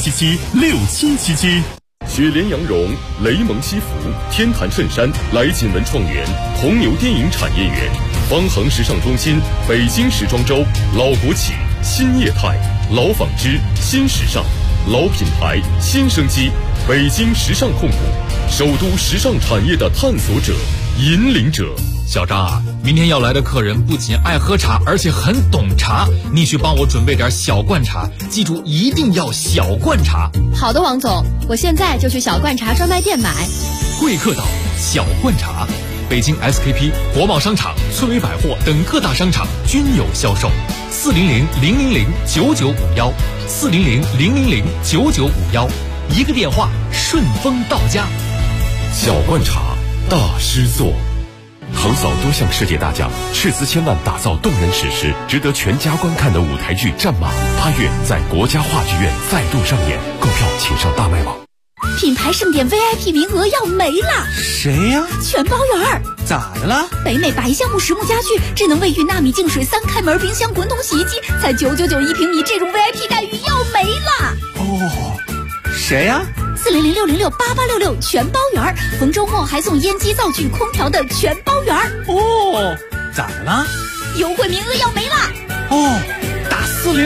63776777。 雪莲羊绒、雷蒙西服、天坛衬衫、来锦文创园、红牛电影产业园、方恒时尚中心、北京时装周、老国企、新业态、老纺织、新时尚、老品牌、新生机，北京时尚控股，首都时尚产业的探索者、引领者。 小张啊，明天要来的客人不仅爱喝茶，而且很懂茶，你去帮我准备点小罐茶，记住一定要小罐茶。 好的，王总，我现在就去小罐茶专卖店买。 贵客岛小罐茶，北京 SKP、国贸商场、村委百货等各大商场均有销售。400-000-9951，400-000-9951，一个电话顺丰到家。 小罐茶大师座，横扫多项世界大奖，斥资千万打造动人史诗，值得全家观看的舞台剧《战马》8月在国家话剧院再度上演，购票请上大麦网。 品牌盛典 VIP 名额要没了。 谁呀？ 全包园。 咋的了？ 北美白橡木实木家具、智能卫浴、纳米净水、3开门冰箱、滚筒洗衣机，才999一平米，这种 VIP 待遇要没了。 哦，谁呀 ？400-606-8866全包园，逢周末还送烟机、灶具、空调的全包园。 哦，咋的了？ 优惠名额要没了。 哦，打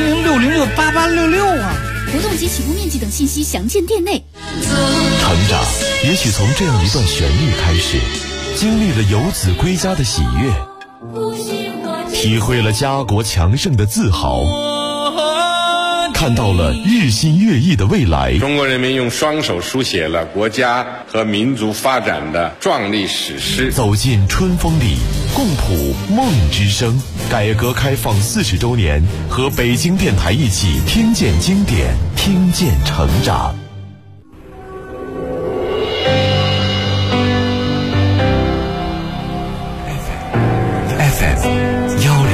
400-606-8866啊！ 活动及起步面积等信息详见店内。 成长也许从这样一段旋律开始，经历了游子归家的喜悦，体会了家国强盛的自豪，看到了日新月异的未来。 中国人民用双手书写了国家和民族发展的壮丽史诗。 走进春风里，共谱梦之声。改革开放40周年，和北京电台一起听见经典，听见成长。 FM 1039。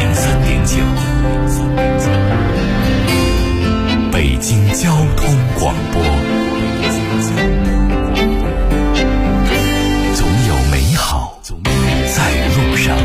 在路上。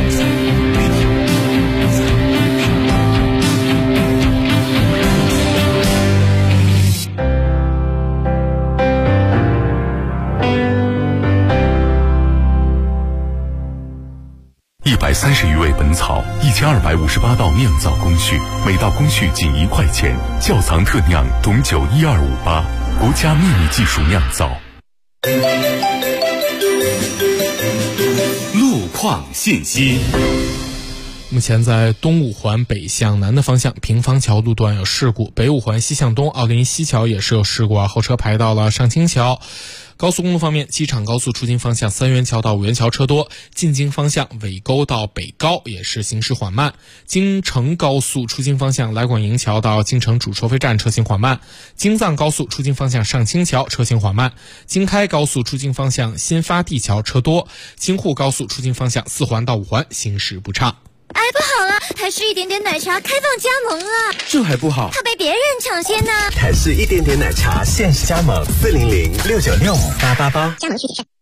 130余味本草，1258道酿造工序，每道工序仅1块钱。窖藏特酿董酒12588，国家秘密技术酿造。 路况信息。 目前在东五环北向南的方向，平房桥路段有事故；北五环西向东，奥林西桥也是有事故啊，后车排到了上清桥。高速公路方面，机场高速出京方向三元桥到五元桥车多，进京方向尾沟到北高也是行驶缓慢。京承高速出京方向来广营桥到京承主收费站车行缓慢。京藏高速出京方向上清桥车行缓慢。京开高速出京方向新发地桥车多。京沪高速出京方向4环到5环行驶不畅。 哎，不好了，台式一点点奶茶开放加盟了， 这还不好， 怕被别人抢先呢。 台式一点点奶茶限时加盟40069658888， 加盟具体上。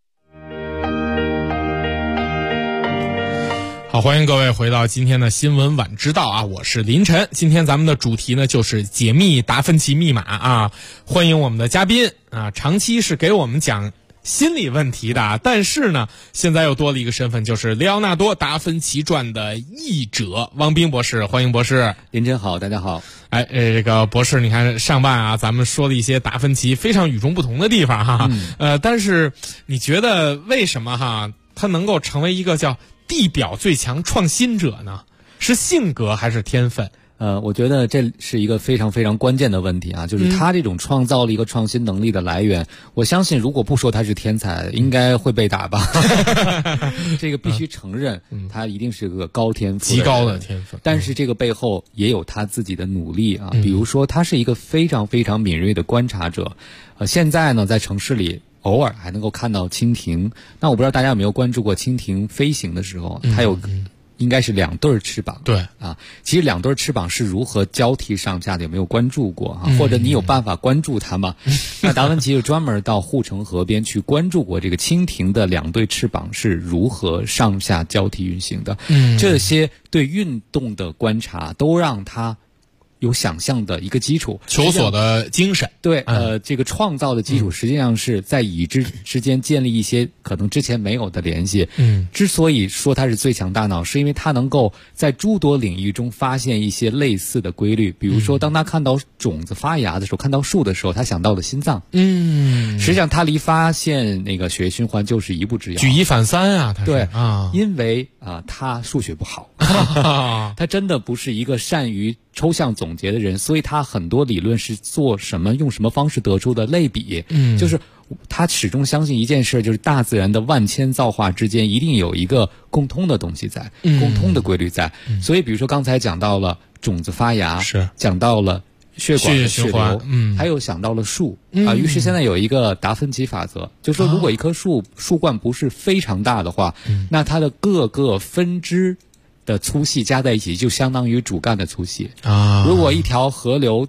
好，欢迎各位回到今天的新闻晚知道啊，我是林晨。今天咱们的主题呢就是解密达芬奇密码啊，欢迎我们的嘉宾啊，长期是给我们讲心理问题的，但是呢，现在又多了一个身份，就是里奥纳多·达芬奇传的译者汪斌博士，欢迎博士。 林真好，大家好。 哎，这个博士，你看上半啊，咱们说了一些达芬奇非常与众不同的地方哈，但是你觉得为什么哈他能够成为一个叫地表最强创新者呢？是性格还是天分？ 我觉得这是一个非常非常关键的问题啊，就是他这种创造了一个创新能力的来源，我相信如果不说他是天才，应该会被打吧。这个必须承认，他一定是个高天赋， 极高的天分。 但是这个背后也有他自己的努力啊，比如说他是一个非常非常敏锐的观察者。现在呢，在城市里偶尔还能够看到蜻蜓，那我不知道大家有没有关注过蜻蜓飞行的时候，它有应该是2对翅膀， 对啊，其实2对翅膀是如何交替上下的，有没有关注过啊？或者你有办法关注它吗？那达芬奇就专门到护城河边去关注过这个蜻蜓的2对翅膀是如何上下交替运行的。这些对运动的观察都让他有想象的一个基础， 求索的精神。 对，这个创造的基础实际上是在已知之间建立一些可能之前没有的联系。之所以说它是最强大脑，是因为它能够在诸多领域中发现一些类似的规律。比如说，当他看到种子发芽的时候，看到树的时候，他想到了心脏。实际上他离发现那个血液循环就是一步之遥。 举一反三啊，他是对啊，因为他数学不好，他真的不是一个善于抽象总结的人，所以他很多理论是做什么用什么方式得出的类比。就是他始终相信一件事，就是大自然的万千造化之间一定有一个共通的东西在，共通的规律在。所以比如说刚才讲到了种子发芽， 是讲到了血管的血流，还有想到了树啊。于是现在有一个达芬奇法则，就是说如果一棵树冠不是非常大的话，那它的各个分支的粗细加在一起就相当于主干的粗细啊。如果一条河流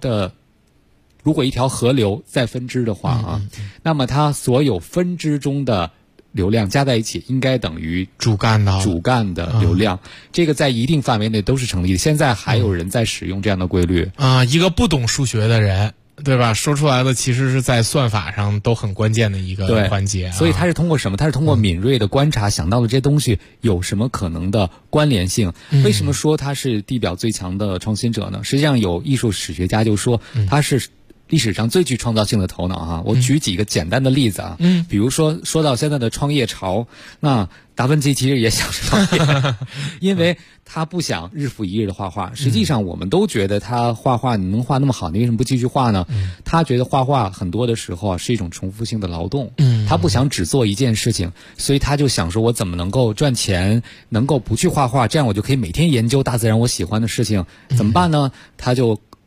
再分支的话啊，那么它所有分支中的流量加在一起应该等于主干的流量。这个在一定范围内都是成立的。现在还有人在使用这样的规律啊。一个不懂数学的人，对吧？说出来的其实是在算法上都很关键的一个环节。 所以他是通过什么？他是通过敏锐的观察，想到了这些东西有什么可能的关联性。为什么说他是地表最强的创新者呢？实际上有艺术史学家就说他是历史上最具创造性的头脑啊。我举几个简单的例子啊，比如说到现在的创业潮，那达芬奇其实也想创业，因为他不想日复一日的画画。实际上我们都觉得他画画你能画那么好，你为什么不继续画呢？他觉得画画很多的时候啊是一种重复性的劳动，他不想只做一件事情，所以他就想说我怎么能够赚钱，能够不去画画，这样我就可以每天研究大自然我喜欢的事情。怎么办呢？他就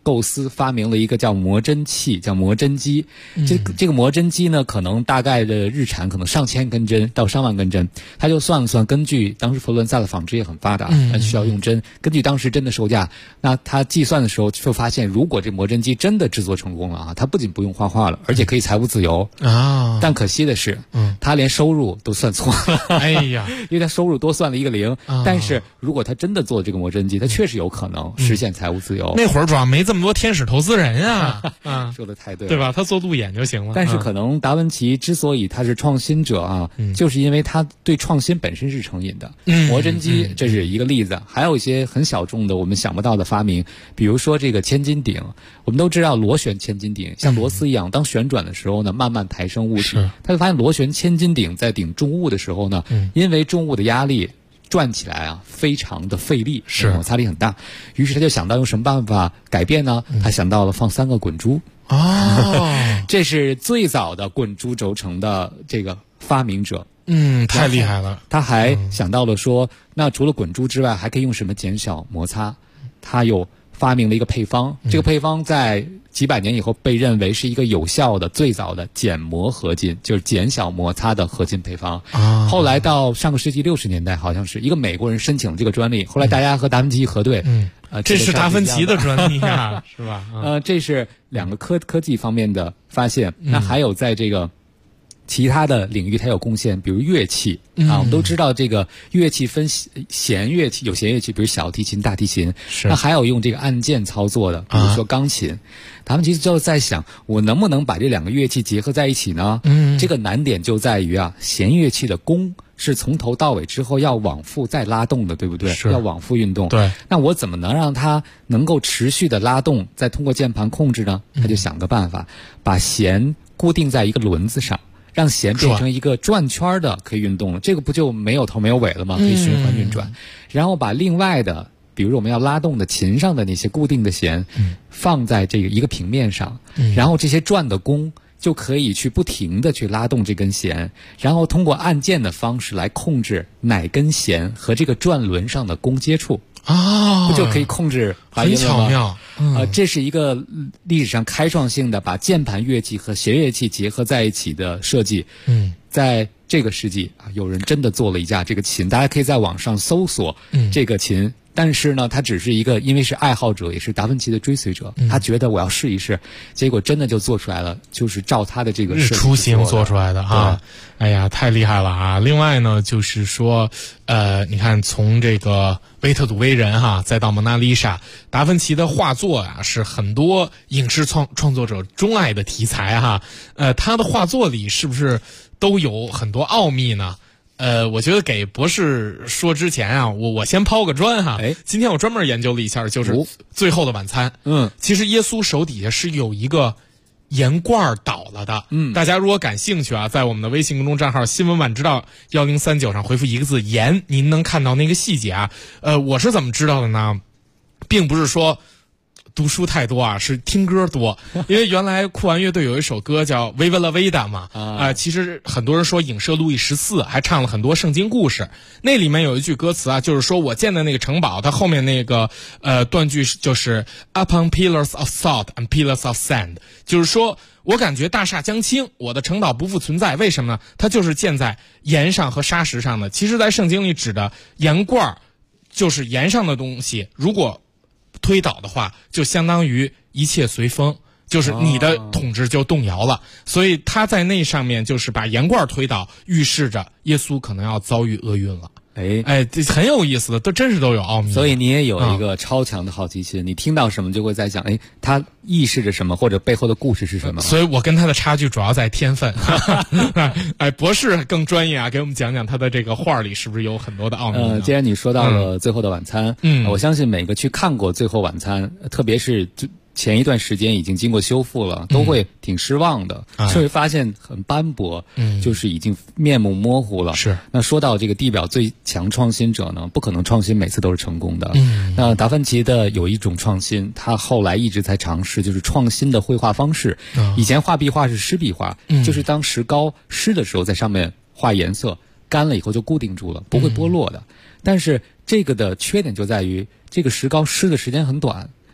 构思发明了一个叫磨针器，叫磨针机。这个磨针机呢，可能大概的日产可能上千根针到上万根针，他就算了算，根据当时佛罗伦萨的纺织业很发达，需要用针，根据当时针的售价，那他计算的时候就发现，如果这磨针机真的制作成功了啊，他不仅不用画画了，而且可以财务自由啊。但可惜的是，他连收入都算错了， 哎呀， 因为他收入多算了一个0。但是如果他真的做这个磨针机，他确实有可能实现财务自由。 那会儿主要没这么多天使投资人啊， 说的太对了， 对吧？他做路演就行了。 但是可能达文奇之所以他是创新者啊，就是因为他对创新本身是成瘾的。磨针机这是一个例子，还有一些很小众的我们想不到的发明，比如说这个千斤顶。我们都知道螺旋千斤顶像螺丝一样，当旋转的时候呢，慢慢抬升物体。他就发现螺旋千斤顶在顶重物的时候呢，因为重物的压力转起来啊，非常的费力，摩擦力很大。于是他就想到用什么办法改变呢？他想到了放3个滚珠。这是最早的滚珠轴承的这个发明者。 太厉害了。 他还想到了说，那除了滚珠之外，还可以用什么减小摩擦？他又发明了一个配方，这个配方在几百年以后被认为是一个有效的最早的减摩合金，就是减小摩擦的合金配方。后来到上个世纪60年代，好像是一个美国人申请了这个专利，后来大家和达芬奇核对， 这是达芬奇的专利啊，是吧？ 这是2个科技方面的发现。那还有在这个其他的领域它有贡献，比如乐器啊，我们都知道这个乐器分弦乐器，有弦乐器，比如小提琴、大提琴。那还有用这个按键操作的，比如说钢琴。他们其实就在想，我能不能把这2个乐器结合在一起呢？这个难点就在于啊，弦乐器的弓是从头到尾之后要往复再拉动的，对不对？要往复运动。 对。 那我怎么能让它能够持续的拉动，再通过键盘控制呢？他就想个办法，把弦固定在一个轮子上。让弦变成一个转圈的可以运动了，这个不就没有头没有尾了吗？可以循环运转。然后把另外的，比如我们要拉动的琴上的那些固定的弦，放在这个一个平面上，然后这些转的弓就可以去不停的去拉动这根弦，然后通过按键的方式来控制哪根弦和这个转轮上的弓接触。不就可以控制发音了吗？ 很巧妙。 这是一个历史上开创性的把键盘乐器和弦乐器结合在一起的设计。在这个世纪啊，有人真的做了一架这个琴，大家可以在网上搜索这个琴。但是呢，他只是一个，因为是爱好者，也是达芬奇的追随者，他觉得我要试一试，结果真的就做出来了，就是照他的这个日出型做出来的啊！哎呀，太厉害了啊！另外呢，就是说，你看从这个维特鲁威人哈，再到蒙娜丽莎，达芬奇的画作啊，是很多影视创作者钟爱的题材哈。他的画作里是不是都有很多奥秘呢？我觉得给博士说之前啊，我先抛个砖哈。今天我专门研究了一下，就是《最后的晚餐》。其实耶稣手底下是有一个盐罐倒了的。大家如果感兴趣啊，在我们的微信公众账号新闻晚知道1039上回复1个字盐，您能看到那个细节啊。我是怎么知道的呢？并不是说读书太多啊，是听歌多。因为原来酷玩乐队有一首歌叫《Viva la Vida》嘛，其实很多人说影射路易14，还唱了很多圣经故事。那里面有一句歌词啊，就是说我建的那个城堡，它后面那个断句就是 Upon pillars of salt and pillars of sand， 就是说我感觉大厦将倾，我的城堡不复存在。为什么呢？它就是建在盐上和沙石上的。其实在圣经里指的盐罐就是盐上的东西，如果推倒的话，就相当于一切随风，就是你的统治就动摇了。所以他在那上面就是把盐罐推倒，预示着耶稣可能要遭遇厄运了。这很有意思的，真是都有奥秘。 所以你也有一个超强的好奇心，你听到什么就会在想，它预示着什么，或者背后的故事是什么。 所以我跟他的差距主要在天分。博士更专业啊，给我们讲讲他的这个画里是不是有很多的奥秘。 既然你说到了《最后的晚餐》，我相信每个去看过《最后晚餐》，特别是前一段时间已经经过修复了，都会挺失望的，就会发现很斑驳，就是已经面目模糊了。 是。 那说到这个地表最强创新者呢，不可能创新每次都是成功的。那达芬奇的有一种创新，他后来一直在尝试，就是创新的绘画方式。以前画壁画是湿壁画，就是当石膏湿的时候，在上面画颜色，干了以后就固定住了，不会剥落的。但是这个的缺点就在于，这个石膏湿的时间很短。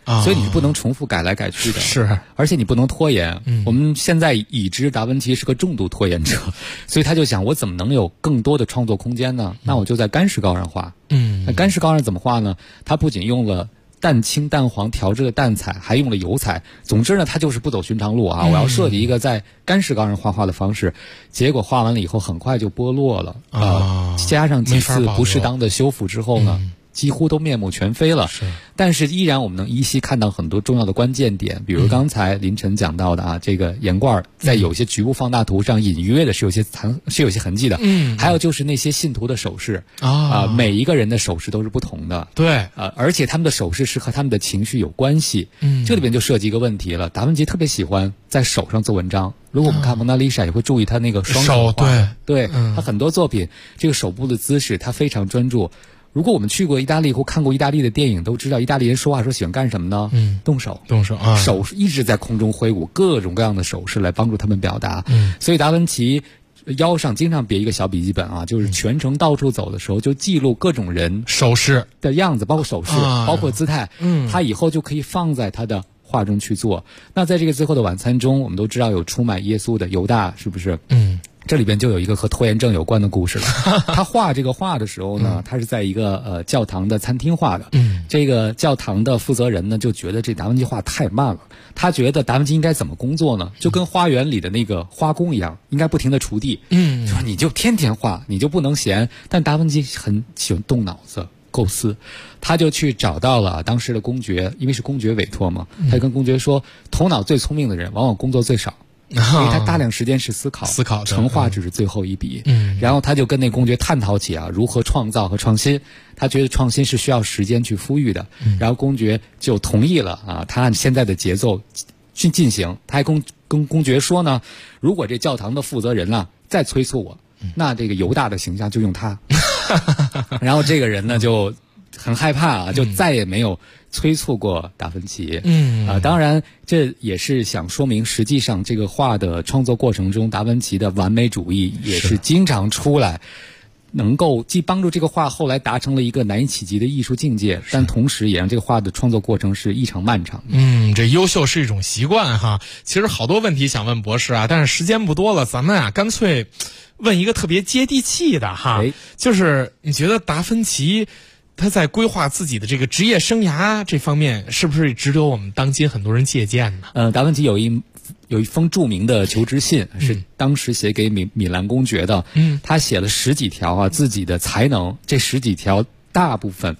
所以你是不能重复改来改去的。 是， 而且你不能拖延。我们现在已知达芬奇是个重度拖延者，所以他就想，我怎么能有更多的创作空间呢？那我就在干石膏上画。那干石膏上怎么画呢？他不仅用了淡青淡黄调制的淡彩，还用了油彩。总之呢，他就是不走寻常路啊！我要设计一个在干石膏上画画的方式，结果画完了以后很快就剥落了加上几次不适当的修复之后呢，几乎都面目全非了。但是依然我们能依稀看到很多重要的关键点，比如刚才林晨讲到的这个盐罐在有些局部放大图上隐约的是有些痕迹的。还有就是那些信徒的手势每一个人的手势都是不同的。 对， 而且他们的手势是和他们的情绪有关系。这里边就涉及一个问题了，达芬奇特别喜欢在手上做文章。如果我们看蒙娜丽莎也会注意他那个双手画，对，他很多作品这个手部的姿势他非常专注。如果我们去过意大利或看过意大利的电影，都知道意大利人说话时候喜欢干什么呢？动手手一直在空中挥舞各种各样的手势来帮助他们表达。所以达芬奇腰上经常别一个小笔记本就是全程到处走的时候就记录各种人手势的样子，包括手势包括姿态。他以后就可以放在他的画中去做。那在这个最后的晚餐中，我们都知道有出卖耶稣的犹大，是不是？这里边就有一个和拖延症有关的故事了。他画这个画的时候呢，他是在一个教堂的餐厅画的。这个教堂的负责人呢就觉得这达芬奇画太慢了，他觉得达芬奇应该怎么工作呢？就跟花园里的那个花工一样，应该不停地锄地。就说你就天天画，你就不能闲。但达芬奇很喜欢动脑子构思，他就去找到了当时的公爵，因为是公爵委托嘛，他就跟公爵说，头脑最聪明的人往往工作最少。因为他大量时间是思考成画只是最后一笔。然后他就跟那公爵探讨起如何创造和创新。他觉得创新是需要时间去孵育的。然后公爵就同意了他按现在的节奏去进行。他还跟公爵说呢，如果这教堂的负责人再催促我，那这个犹大的形象就用他。然后这个人呢就很害怕就再也没有催促过达芬奇。当然这也是想说明，实际上这个画的创作过程中，达芬奇的完美主义也是经常出来，能够既帮助这个画后来达成了一个难以企及的艺术境界，但同时也让这个画的创作过程是异常漫长。 这优秀是一种习惯哈。其实好多问题想问博士但是时间不多了，咱们干脆问一个特别接地气的就是你觉得达芬奇他在规划自己的这个职业生涯这方面，是不是值得我们当今很多人借鉴呢？ 达芬奇有一封著名的求职信，是当时写给米兰公爵的。他写了10几条自己的才能，这10几条大部分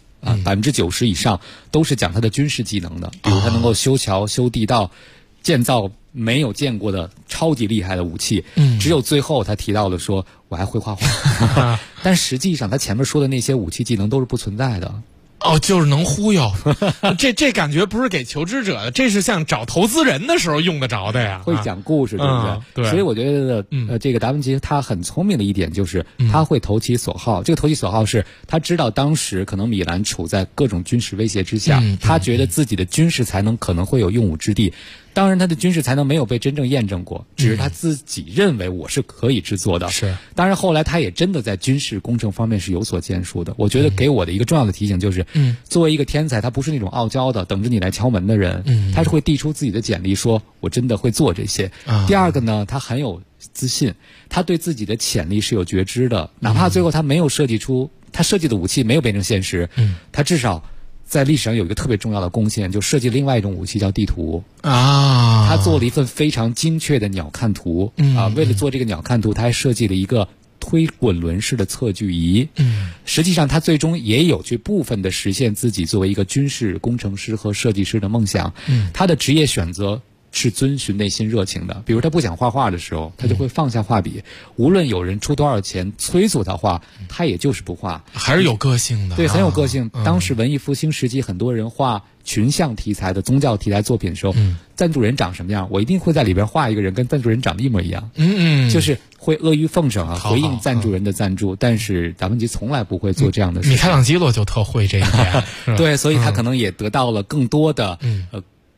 90%以上都是讲他的军事技能的，比如他能够修桥、修地道，建造没有见过的超级厉害的武器。只有最后他提到了说，我还会画画。但实际上他前面说的那些武器技能都是不存在的。 就是能忽悠。这感觉不是给求职者的，这是像找投资人的时候用得着的呀。 会讲故事，对不对？对。所以我觉得这个达芬奇他很聪明的一点就是他会投其所好。这个投其所好是他知道当时可能米兰处在各种军事威胁之下，他觉得自己的军事才能可能会有用武之地。当然他的军事才能没有被真正验证过，只是他自己认为我是可以制作的。 是。 当然后来他也真的在军事工程方面是有所建树的。我觉得给我的一个重要的提醒就是作为一个天才，他不是那种傲娇的等着你来敲门的人，他是会递出自己的简历说我真的会做这些。第二个呢，他很有自信，他对自己的潜力是有觉知的，哪怕最后他没有设计出他设计的武器没有变成现实，他至少在历史上有一个特别重要的贡献，就设计另外一种武器叫地图他做了一份非常精确的鸟瞰图为了做这个鸟瞰图，他还设计了一个推滚轮式的测距仪。实际上他最终也有去部分的实现自己作为一个军事工程师和设计师的梦想。他的职业选择是遵循内心热情的，比如他不想画画的时候，他就会放下画笔，无论有人出多少钱催促他画，他也就是不画， 还是有个性的。 对，很有个性。当时文艺复兴时期，很多人画群像题材的宗教题材作品的时候，赞助人长什么样，我一定会在里边画一个人跟赞助人长得一模一样。就是会阿谀奉承回应赞助人的赞助。但是达芬奇从来不会做这样的事情。 米开朗基罗就特会这一点。 对，所以他可能也得到了更多的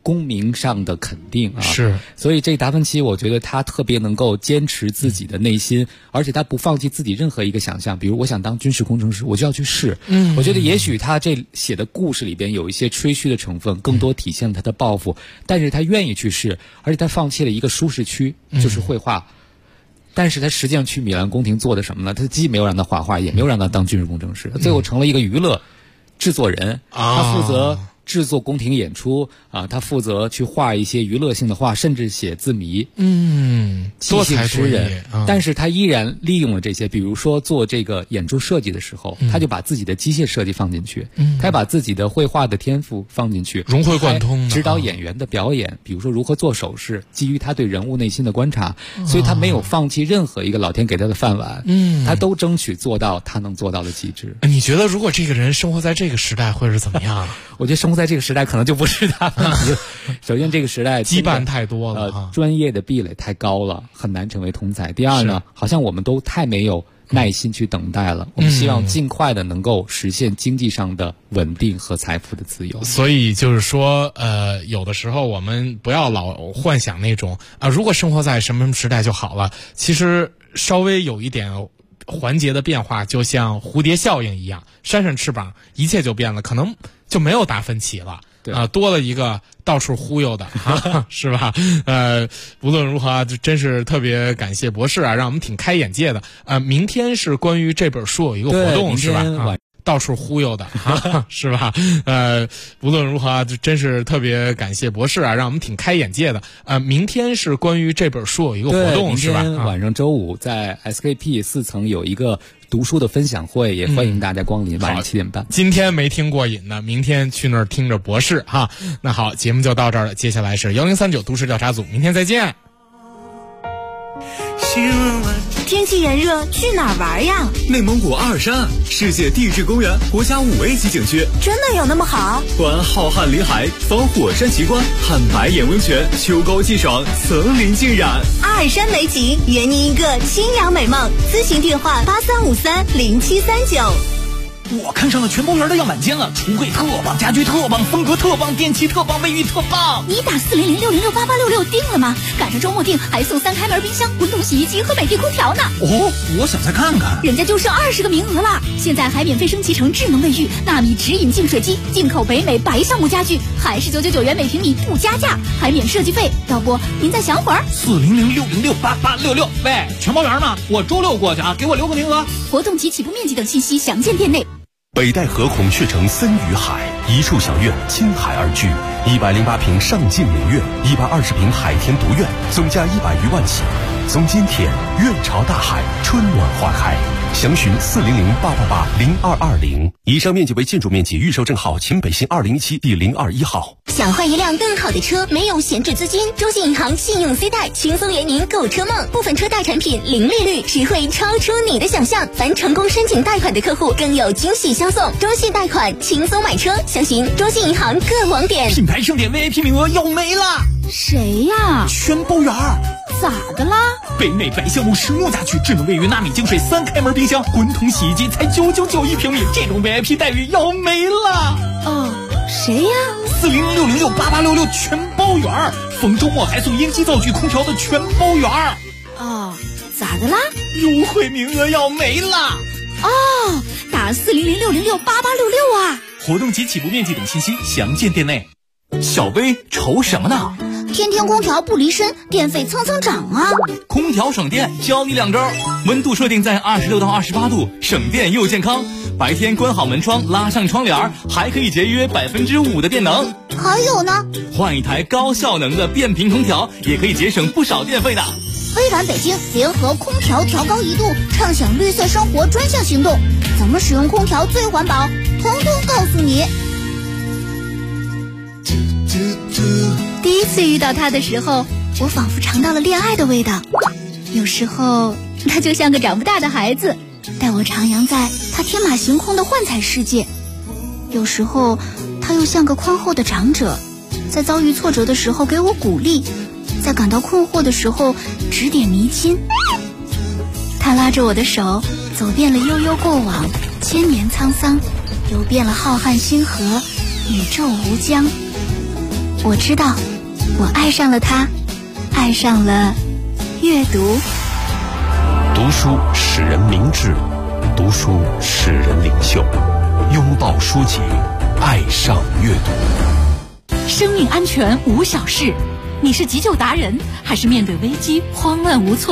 功名上的肯定啊。 是， 所以这达芬奇我觉得他特别能够坚持自己的内心，而且他不放弃自己任何一个想象。比如我想当军事工程师，我就要去试。我觉得也许他这写的故事里边有一些吹嘘的成分，更多体现了他的抱负，但是他愿意去试，而且他放弃了一个舒适区，就是绘画。但是他实际上去米兰宫廷做的什么呢？他既没有让他画画，也没有让他当军事工程师，他最后成了一个娱乐制作人。他负责制作宫廷演出啊，他负责去画一些娱乐性的画，甚至写字谜， 多才多艺。 但是他依然利用了这些，比如说做这个演出设计的时候，他就把自己的机械设计放进去，他把自己的绘画的天赋放进去， 融会贯通， 指导演员的表演，比如说如何做手势，基于他对人物内心的观察，所以他没有放弃任何一个老天给他的饭碗，他都争取做到他能做到的极致。 你觉得如果这个人生活在这个时代会是怎么样？ 我觉得生活在这个时代可能就不是他们。首先，这个时代羁绊太多了， 专业的壁垒太高了，很难成为通才。第二呢，好像我们都太没有耐心去等待了。我们希望尽快的能够实现经济上的稳定和财富的自由。 所以就是说，有的时候我们不要老幻想那种如果生活在什么时代就好了。其实稍微有一点环节的变化，就像蝴蝶效应一样，扇扇翅膀，一切就变了，可能就没有达芬奇了。多了一个到处忽悠的是吧？无论如何，真是特别感谢博士让我们挺开眼界的。明天是关于这本书有一个活动是吧？到处忽悠的是吧？无论如何，真是特别感谢博士让我们挺开眼界的。明天是关于这本书有一个活动是吧？ 明天晚上周五在 SKP 4层有一个读书的分享会，也欢迎大家光临，晚上7点半。 今天没听过瘾呢，明天去那儿听着博士哈。那好，节目就到这儿了，接下来是1039都市调查组，明天再见。 天气炎热，去哪儿玩呀？ 内蒙古阿尔山，世界地质公园国家5A 级景区， 真的有那么好？ 观浩瀚林海，访火山奇观，看白眼温泉，秋高气爽，层林尽染。 阿尔山美景，圆你一个清凉美梦。咨询电话83530739。 我看上了全包园的样板间了，橱柜特棒，家具特棒，风格特棒，电器特棒，卫浴特棒。 你打400-606-8866定了吗？赶上周末定还送3开门冰箱、滚筒洗衣机和美的空调呢。 我想再看看。 人家就剩20个名额了，现在还免费升级成智能卫浴、纳米直饮净水机，进口北美白橡木家具，还是999元每平米不加价，还免设计费。要不您再想会儿 ？400-606-8866。喂，全包园吗？我周6过去给我留个名额。 活动及起步面积等信息详见店内。 北戴河孔雀城森与海，一处小院倾海而居，108平上进名院，120平海天独院，总价100余万起。总今天院朝大海，春暖花开。详询400-888-0220。以上面积为建筑面积，预售证号秦北新2017第021号。 想换一辆更好的车，没有闲置资金，中信银行信用 C 贷轻松圆您购车梦，部分车贷产品零利率，实惠超出你的想象。凡成功申请贷款的客户更有惊喜相送，中信贷款轻松买车，详询中信银行各网点。 品牌盛典 VIP 名额要没了。 谁呀？ 全包园。 咋的啦？ 北美白橡木实木家具，智能卫浴，纳米净水，3开门冰箱，滚筒洗衣机才999一平米，这种 VIP 待遇要没了。 谁呀 ？400-606-8866全包园，逢周末还送英基灶具空调的全包园。 咋的啦？ 优惠名额要没了。 打400-606-8866啊！ 活动及起步面积等信息详见店内。小薇愁什么呢？ 天天空调不离身，电费蹭蹭涨啊！ 空调省电，教你2招：温度设定在26到28度，省电又健康。白天关好门窗，拉上窗帘，还可以节约5%的电能。 还有呢， 换一台高效能的变频空调，也可以节省不少电费的。 微软北京联合空调调高1度，畅享绿色生活专项行动，怎么使用空调最环保，统统告诉你。第一次遇到他的时候，我仿佛尝到了恋爱的味道。有时候他就像个长不大的孩子，带我徜徉在他天马行空的幻彩世界。有时候他又像个宽厚的长者，在遭遇挫折的时候给我鼓励，在感到困惑的时候指点迷津。他拉着我的手，走遍了悠悠过往，千年沧桑，游遍了浩瀚星河，宇宙无疆。 我知道，我爱上了它，爱上了阅读。 读书使人明智，读书使人领袖。拥抱书籍，爱上阅读。 生命安全无小事，你是急救达人，还是面对危机慌乱无措